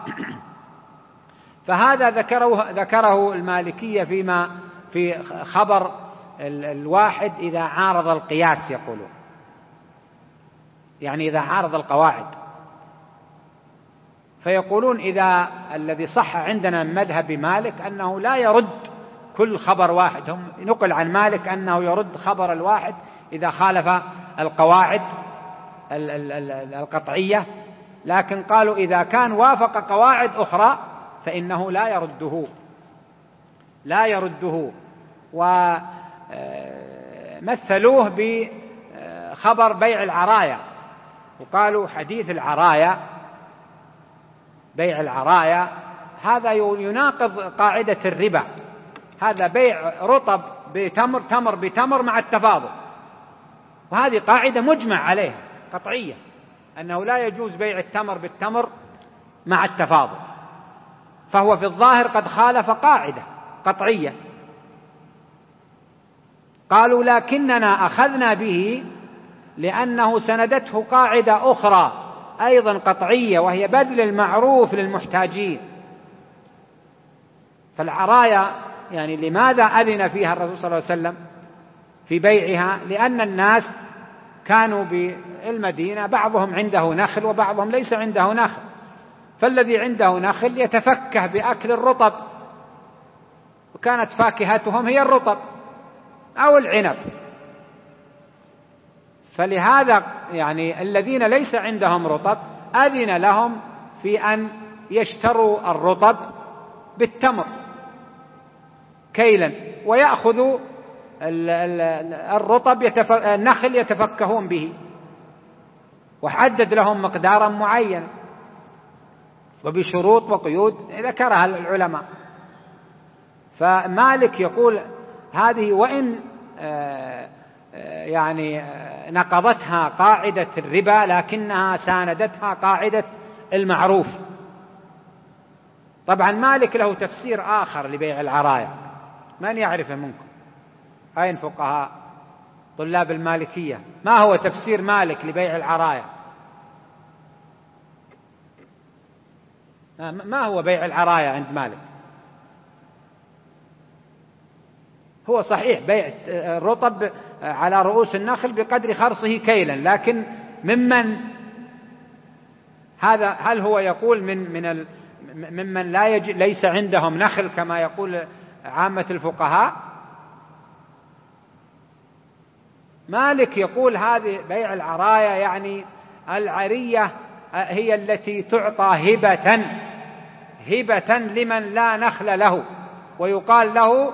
فهذا ذكره المالكية فيما في خبر الواحد إذا عارض القياس، يقولون يعني إذا عارض القواعد، فيقولون إذا الذي صح عندنا من مذهب مالك أنه لا يرد كل خبر واحد، هم نقل عن مالك أنه يرد خبر الواحد إذا خالف القواعد القطعية، لكن قالوا إذا كان وافق قواعد أخرى فإنه لا يرده. ومثلوه بخبر بيع العرايا، وقالوا حديث العرايا، بيع العرايا هذا يناقض قاعدة الربا، هذا بيع رطب بتمر، تمر بتمر مع التفاضل، وهذه قاعدة مجمع عليها قطعية، أنه لا يجوز بيع التمر بالتمر مع التفاضل، فهو في الظاهر قد خالف قاعدة قطعية. قالوا لكننا أخذنا به لأنه سندته قاعدة أخرى أيضا قطعية، وهي بذل المعروف للمحتاجين. فالعرايا يعني لماذا أذن فيها الرسول صلى الله عليه وسلم في بيعها؟ لأن الناس كانوا بالمدينة بعضهم عنده نخل وبعضهم ليس عنده نخل، فالذي عنده نخل يتفكه بأكل الرطب، وكانت فاكهتهم هي الرطب أو العنب، فلهذا يعني الذين ليس عندهم رطب أذن لهم في أن يشتروا الرطب بالتمر كيلا، ويأخذوا الرطب النخل يتفكهون به، وحدد لهم مقدارا معينا وبشروط وقيود ذكرها العلماء. فمالك يقول هذه وإن يعني نقضتها قاعدة الربا لكنها ساندتها قاعدة المعروف. طبعا مالك له تفسير آخر لبيع العرايا، من يعرفه منكم؟ أين فقهاء طلاب المالكية؟ ما هو تفسير مالك لبيع العرايا؟ ما هو بيع العرايا عند مالك؟ هو صحيح بيع الرطب على رؤوس النخل بقدر خرصه كيلا، لكن ممن هذا، هل هو يقول ممن ليس عندهم نخل كما يقول عامة الفقهاء؟ مالك يقول هذه بيع العرايا يعني العرية هي التي تعطى هبة لمن لا نخل له، ويقال له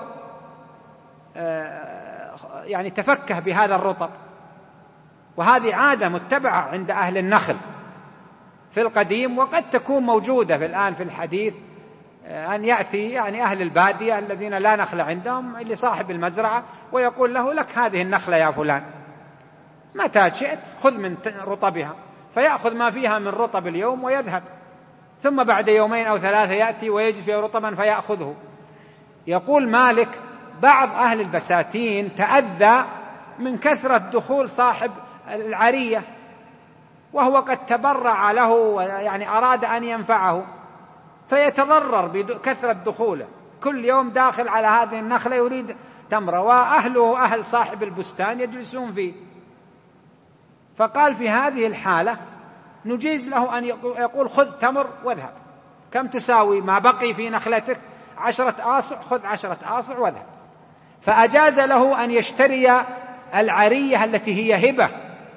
يعني تفكه بهذا الرطب، وهذه عادة متبعة عند أهل النخل في القديم، وقد تكون موجودة في الآن في الحديث، أن يأتي يعني أهل البادية الذين لا نخل عندهم لصاحب المزرعة ويقول له لك هذه النخلة يا فلان، متى شئت خذ من رطبها، فيأخذ ما فيها من رطب اليوم ويذهب، ثم بعد يومين أو ثلاثة يأتي ويجد فيه رطبا فيأخذه. يقول مالك بعض أهل البساتين تأذى من كثرة دخول صاحب العرية، وهو قد تبرع له يعني أراد أن ينفعه، فيتضرر بكثرة دخوله، كل يوم داخل على هذه النخلة يريد تمرة، وأهله أهل صاحب البستان يجلسون فيه. فقال في هذه الحالة نجيز له أن يقول خذ تمر واذهب، كم تساوي ما بقي في نخلتك؟ 10 آصع، خذ 10 آصع واذهب. فأجاز له أن يشتري العرية التي هي هبة.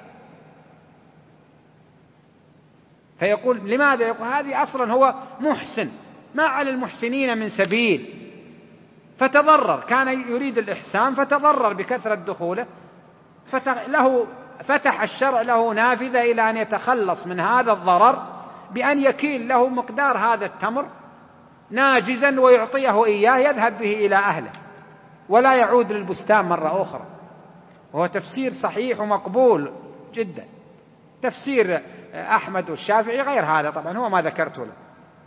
فيقول لماذا؟ يقول هذه أصلا هو محسن، ما على المحسنين من سبيل، فتضرر، كان يريد الإحسان فتضرر بكثرة دخوله، فتح الشرع له نافذة إلى أن يتخلص من هذا الضرر بأن يكيل له مقدار هذا التمر ناجزا ويعطيه إياه يذهب به إلى أهله ولا يعود للبستان مرة أخرى. وهو تفسير صحيح ومقبول جدا. تفسير أحمد والشافعي غير هذا طبعا، هو ما ذكرته له.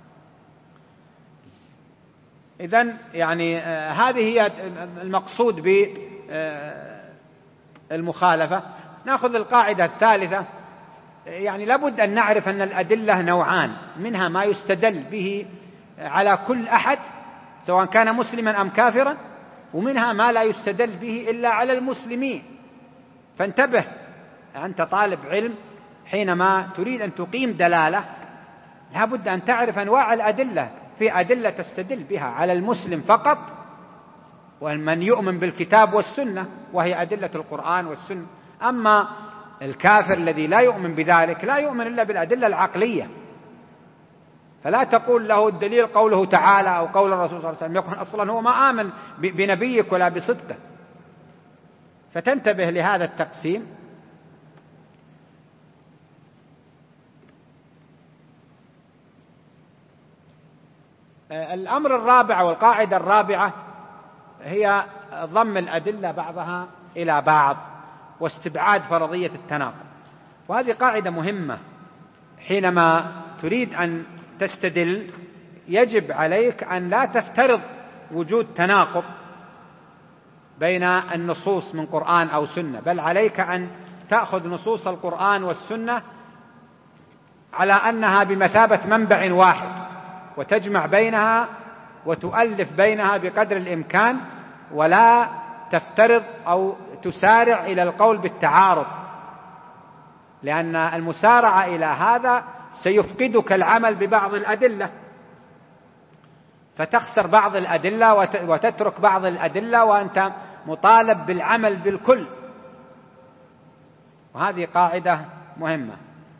إذن يعني هذه هي المقصود بالمخالفة. نأخذ القاعدة الثالثة. يعني لابد أن نعرف أن الأدلة نوعان، منها ما يستدل به على كل أحد سواء كان مسلما أم كافرا، ومنها ما لا يستدل به إلا على المسلمين. فانتبه أنت طالب علم، حينما تريد أن تقيم دلالة لابد أن تعرف أنواع الأدلة. في أدلة تستدل بها على المسلم فقط ومن يؤمن بالكتاب والسنة، وهي أدلة القرآن والسنة. أما الكافر الذي لا يؤمن بذلك لا يؤمن إلا بالأدلة العقلية، فلا تقول له الدليل قوله تعالى أو قول الرسول صلى الله عليه وسلم، يكون أصلا هو ما آمن بنبيك ولا بصدقه. فتنتبه لهذا التقسيم. الأمر الرابع والقاعدة الرابعة هي ضم الأدلة بعضها إلى بعض واستبعاد فرضية التناقض. وهذه قاعدة مهمة. حينما تريد أن تستدل يجب عليك أن لا تفترض وجود تناقض بين النصوص من قرآن أو سنة، بل عليك أن تأخذ نصوص القرآن والسنة على أنها بمثابة منبع واحد، وتجمع بينها وتؤلف بينها بقدر الإمكان، ولا تفترض أو تسارع إلى القول بالتعارض، لأن المسارعة إلى هذا سيفقدك العمل ببعض الأدلة، فتخسر بعض الأدلة وتترك بعض الأدلة وأنت مطالب بالعمل بالكل. وهذه قاعدة مهمة.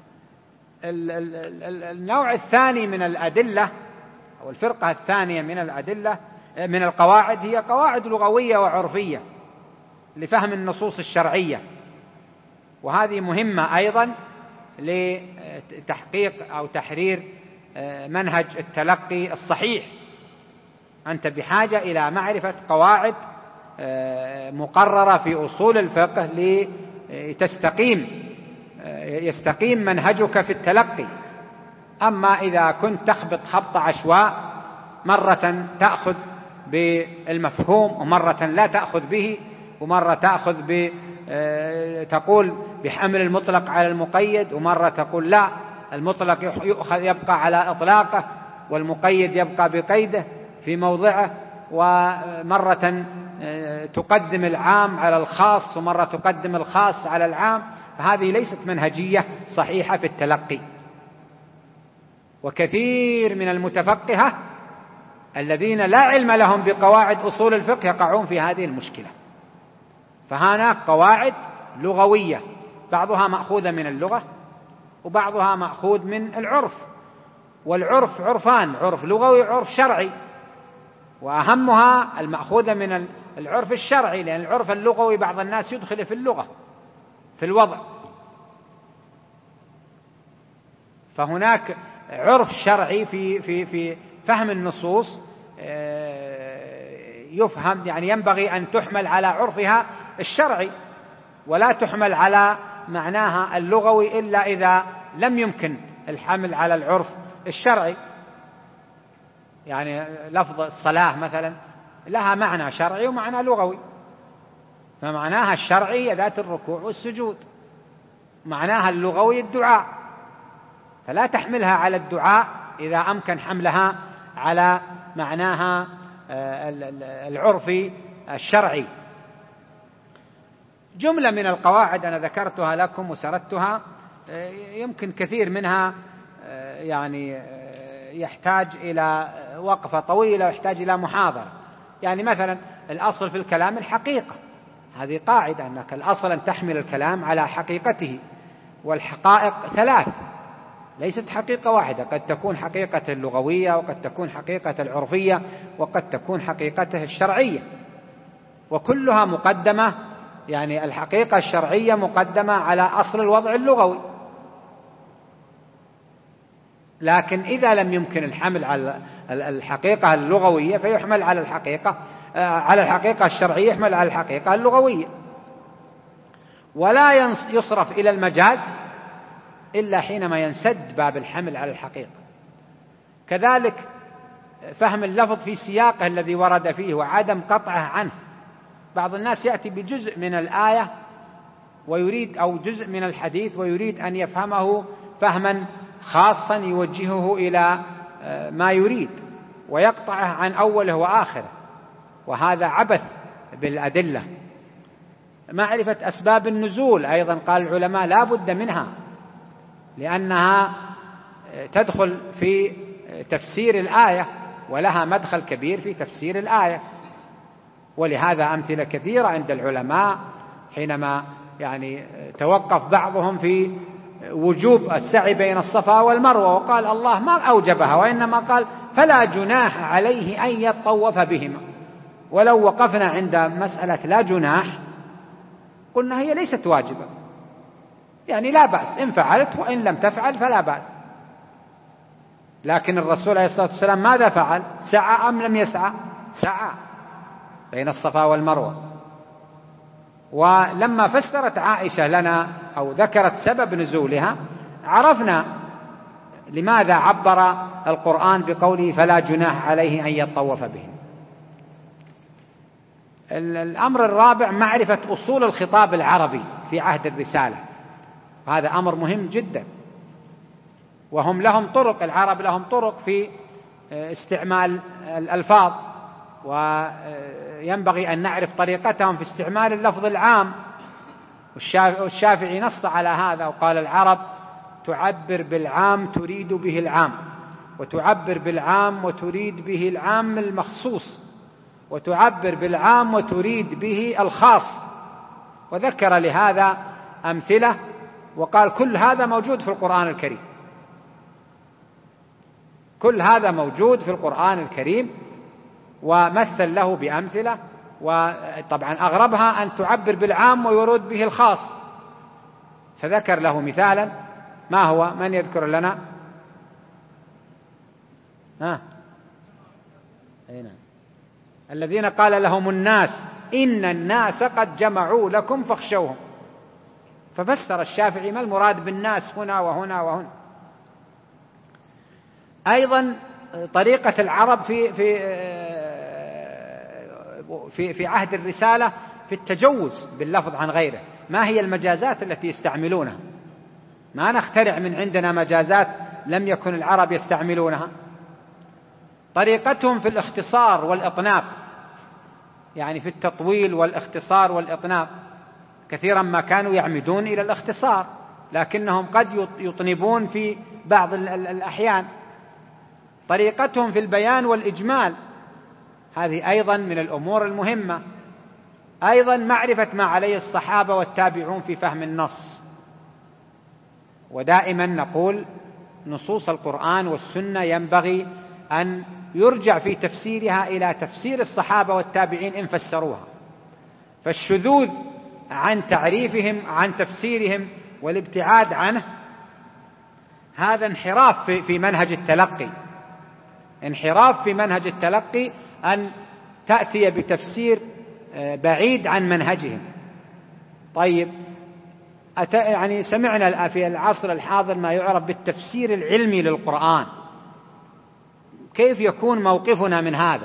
النوع الثاني من الأدلة أو الفرقة الثانية من الأدلة من القواعد هي قواعد لغوية وعرفية لفهم النصوص الشرعية، وهذه مهمة أيضا لتحقيق أو تحرير منهج التلقي الصحيح. أنت بحاجة إلى معرفة قواعد مقررة في أصول الفقه يستقيم منهجك في التلقي. أما إذا كنت تخبط خبط عشواء، مرة تأخذ بالمفهوم ومرة لا تأخذ به، ومرة تقول بحمل المطلق على المقيد، ومرة تقول لا المطلق يبقى على إطلاقه والمقيد يبقى بقيده في موضعه، ومرة تقدم العام على الخاص ومرة تقدم الخاص على العام. فهذه ليست منهجية صحيحة في التلقي. وكثير من المتفقهة الذين لا علم لهم بقواعد أصول الفقه يقعون في هذه المشكلة. فهناك قواعد لغوية بعضها مأخوذة من اللغة وبعضها مأخوذ من العرف، والعرف عرفان، عرف لغوي وعرف شرعي، وأهمها المأخوذة من العرف الشرعي، لأن العرف اللغوي بعض الناس يدخل في اللغة في الوضع. فهناك عرف شرعي في فهم النصوص يفهم، يعني ينبغي أن تحمل على عرفها الشرعي ولا تحمل على معناها اللغوي إلا إذا لم يمكن الحمل على العرف الشرعي. يعني لفظ الصلاة مثلا لها معنى شرعي ومعنى لغوي، فمعناها الشرعي ذات الركوع والسجود، معناها اللغوي الدعاء، فلا تحملها على الدعاء إذا أمكن حملها على معناها العرفي الشرعي. جملة من القواعد أنا ذكرتها لكم وسردتها يمكن كثير منها يعني يحتاج إلى وقفة طويلة ويحتاج إلى محاضرة. يعني مثلا الأصل في الكلام الحقيقة، هذه قاعدة أنك الأصل أن تحمل الكلام على حقيقته، والحقائق ثلاث ليست حقيقة واحدة، قد تكون حقيقة اللغوية وقد تكون حقيقة العرفية وقد تكون حقيقته الشرعية، وكلها مقدمة، يعني الحقيقة الشرعية مقدمة على أصل الوضع اللغوي. لكن إذا لم يمكن الحمل على الحقيقة اللغوية فيحمل على الحقيقة الشرعية، يحمل على الحقيقة اللغوية. ولا يصرف إلى المجاز إلا حينما ينسد باب الحمل على الحقيقة. كذلك فهم اللفظ في سياقه الذي ورد فيه وعدم قطعه عنه. بعض الناس يأتي بجزء من الآية ويريد أو جزء من الحديث ويريد أن يفهمه فهما خاصا يوجهه إلى ما يريد ويقطعه عن أوله وآخره، وهذا عبث بالأدلة. معرفة أسباب النزول أيضا قال العلماء لا بد منها، لأنها تدخل في تفسير الآية ولها مدخل كبير في تفسير الآية. ولهذا أمثلة كثيرة عند العلماء حينما يعني توقف بعضهم في وجوب السعي بين الصفا والمروة وقال الله ما أوجبها، وإنما قال فلا جناح عليه أن يطوف بهما. ولو وقفنا عند مسألة لا جناح قلنا هي ليست واجبة، يعني لا بأس إن فعلت وإن لم تفعل فلا بأس. لكن الرسول عليه الصلاة والسلام ماذا فعل؟ سعى أم لم يسعى؟ سعى بين الصفا والمروة. ولما فسرت عائشة لنا أو ذكرت سبب نزولها عرفنا لماذا عبر القرآن بقوله فلا جناح عليه أن يطوف بهم. الأمر الرابع معرفة أصول الخطاب العربي في عهد الرسالة، هذا أمر مهم جدا. وهم لهم طرق، العرب لهم طرق في استعمال الألفاظ، وينبغي أن نعرف طريقتهم في استعمال اللفظ العام. والشافعي نص على هذا وقال العرب تعبر بالعام تريد به العام، وتعبر بالعام وتريد به العام المخصوص، وتعبر بالعام وتريد به الخاص. وذكر لهذا أمثلة وقال كل هذا موجود في القرآن الكريم، كل هذا موجود في القرآن الكريم، ومثل له بأمثلة. وطبعا أغربها أن تعبر بالعام ويراد به الخاص، فذكر له مثالا. ما هو؟ من يذكر لنا؟ الذين قال لهم الناس إن الناس قد جمعوا لكم فاخشوهم. ففسر الشافعي ما المراد بالناس هنا وهنا وهنا. أيضا طريقة العرب في عهد الرسالة في التجوز باللفظ عن غيره. ما هي المجازات التي يستعملونها؟ ما نخترع من عندنا مجازات لم يكن العرب يستعملونها. طريقتهم في الاختصار والإطناب، يعني في التطويل والاختصار والإطناب، كثيرا ما كانوا يعمدون إلى الاختصار لكنهم قد يطنبون في بعض الأحيان. طريقتهم في البيان والإجمال، هذه أيضا من الأمور المهمة. أيضا معرفة ما عليه الصحابة والتابعون في فهم النص. ودائما نقول نصوص القرآن والسنة ينبغي أن يرجع في تفسيرها إلى تفسير الصحابة والتابعين إن فسروها. فالشذوذ عن تعريفهم عن تفسيرهم والابتعاد عنه هذا انحراف في منهج التلقي، انحراف في منهج التلقي أن تأتي بتفسير بعيد عن منهجهم. طيب يعني سمعنا في العصر الحاضر ما يعرف بالتفسير العلمي للقرآن، كيف يكون موقفنا من هذا؟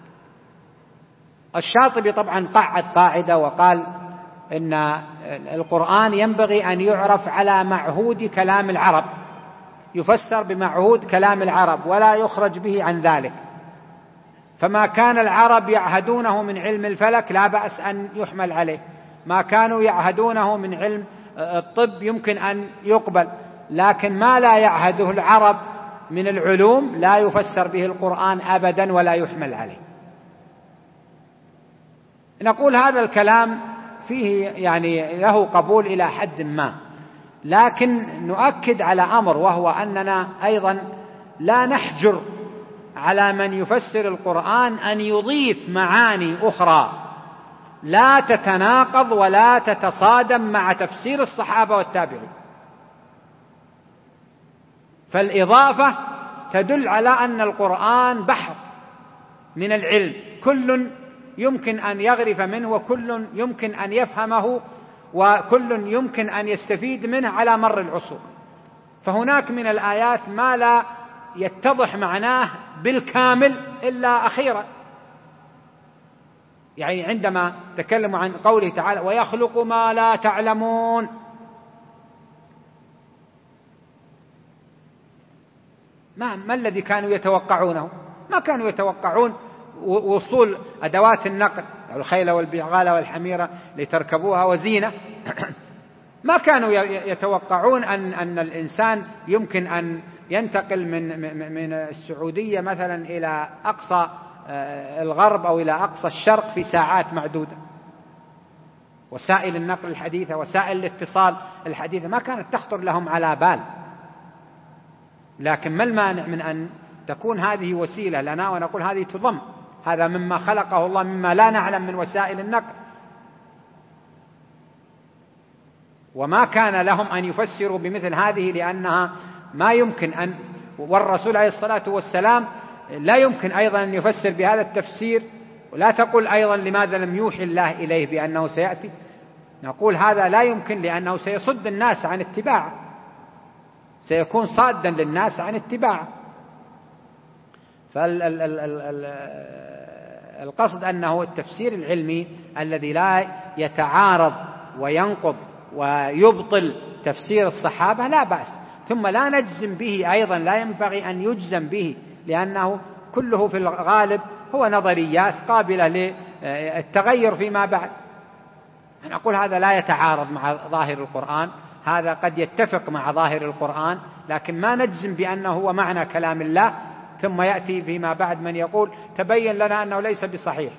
الشاطبي طبعا قعد قاعدة وقال إن القرآن ينبغي أن يعرف على معهود كلام العرب، يفسر بمعهود كلام العرب ولا يخرج به عن ذلك. فما كان العرب يعهدونه من علم الفلك لا بأس أن يحمل عليه، ما كانوا يعهدونه من علم الطب يمكن أن يقبل، لكن ما لا يعهده العرب من العلوم لا يفسر به القرآن أبدا ولا يحمل عليه. نقول هذا الكلام فيه يعني له قبول إلى حد ما، لكن نؤكد على أمر، وهو أننا أيضا لا نحجر على من يفسر القرآن أن يضيف معاني أخرى لا تتناقض ولا تتصادم مع تفسير الصحابة والتابعين. فالإضافة تدل على أن القرآن بحر من العلم، كل يمكن أن يغرف منه، وكل يمكن أن يفهمه، وكل يمكن أن يستفيد منه على مر العصور. فهناك من الآيات ما لا يتضح معناه بالكامل إلا أخيرا، يعني عندما تكلموا عن قوله تعالى ويخلق ما لا تعلمون، ما الذي كانوا يتوقعونه؟ ما كانوا يتوقعون وصول أدوات النقل، الخيل والبغال والحميرة لتركبوها وزينة. ما كانوا يتوقعون أن الإنسان يمكن أن ينتقل من السعودية مثلا إلى أقصى الغرب أو إلى أقصى الشرق في ساعات معدودة. وسائل النقل الحديثة، وسائل الاتصال الحديثة ما كانت تخطر لهم على بال. لكن ما المانع من أن تكون هذه وسيلة لنا ونقول هذه تضم، هذا مما خلقه الله مما لا نعلم من وسائل النقل. وما كان لهم أن يفسروا بمثل هذه، لأنها ما يمكن أن، والرسول عليه الصلاة والسلام لا يمكن أيضا أن يفسر بهذا التفسير. ولا تقول أيضا لماذا لم يوحي الله إليه بأنه سيأتي، نقول هذا لا يمكن، لأنه سيصد الناس عن اتباعه، سيكون صادا للناس عن اتباعه. فالقصد أنه التفسير العلمي الذي لا يتعارض وينقض ويبطل تفسير الصحابة لا بأس، ثم لا نجزم به أيضا، لا ينبغي أن يجزم به، لأنه كله في الغالب هو نظريات قابلة للتغير فيما بعد. نقول هذا لا يتعارض مع ظاهر القرآن، هذا قد يتفق مع ظاهر القرآن، لكن ما نجزم بأنه هو معنى كلام الله، ثم يأتي فيما بعد من يقول تبين لنا أنه ليس بصحيح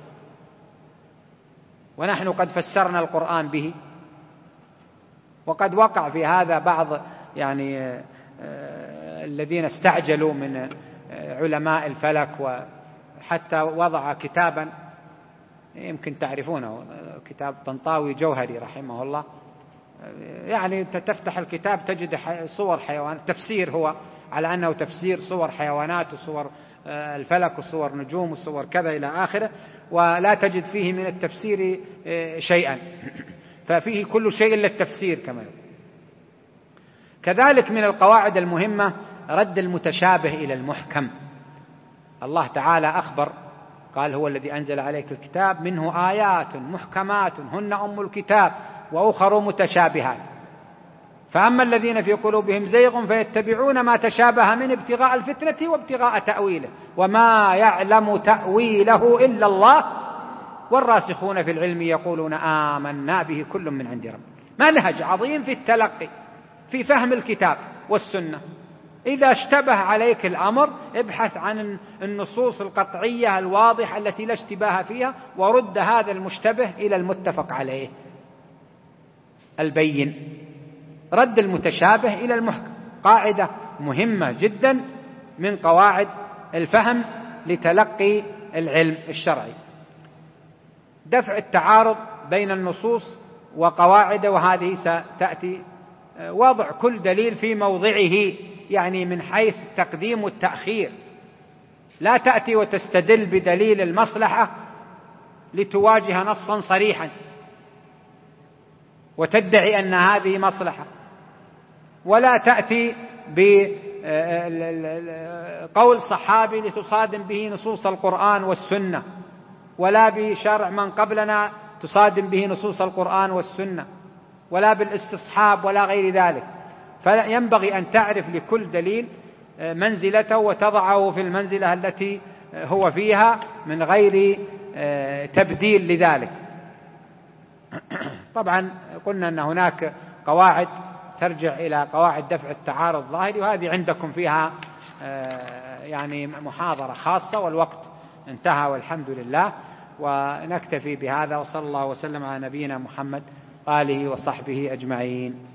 ونحن قد فسرنا القرآن به. وقد وقع في هذا بعض يعني الذين استعجلوا من علماء الفلك، وحتى وضع كتابا يمكن تعرفونه، كتاب طنطاوي جوهري رحمه الله، يعني تفتح الكتاب تجد صور حيوان، تفسير هو على أنه تفسير صور حيوانات وصور الفلك وصور نجوم وصور كذا إلى آخره، ولا تجد فيه من التفسير شيئا، ففيه كل شيء إلا التفسير كما يقول. كذلك من القواعد المهمة رد المتشابه إلى المحكم. الله تعالى أخبر قال هو الذي أنزل عليك الكتاب منه آيات محكمات هن أم الكتاب وأخر متشابهات، فأما الذين في قلوبهم زيغ فيتبعون ما تشابه من ابتغاء الفتنة وابتغاء تأويله وما يعلم تأويله إلا الله والراسخون في العلم يقولون آمنا به كل من عند ربنا. منهج عظيم في التلقي، في فهم الكتاب والسنة. إذا اشتبه عليك الأمر ابحث عن النصوص القطعية الواضحة التي لا اشتباه فيها، ورد هذا المشتبه إلى المتفق عليه البين. رد المتشابه إلى المحكم قاعدة مهمة جدا من قواعد الفهم لتلقي العلم الشرعي. دفع التعارض بين النصوص وقواعده، وهذه ستأتي وضع كل دليل في موضعه، يعني من حيث التقديم والتأخير. لا تأتي وتستدل بدليل المصلحة لتواجه نصا صريحا وتدعي أن هذه مصلحة، ولا تأتي بقول صحابي لتصادم به نصوص القرآن والسنة، ولا بشرع من قبلنا تصادم به نصوص القرآن والسنة، ولا بالاستصحاب ولا غير ذلك. فينبغي أن تعرف لكل دليل منزلته وتضعه في المنزلة التي هو فيها من غير تبديل لذلك. طبعا قلنا أن هناك قواعد ترجع إلى قواعد دفع التعارض الظاهري، وهذه عندكم فيها يعني محاضرة خاصة، والوقت انتهى والحمد لله. ونكتفي بهذا، وصلى الله وسلم على نبينا محمد وآله وصحبه أجمعين.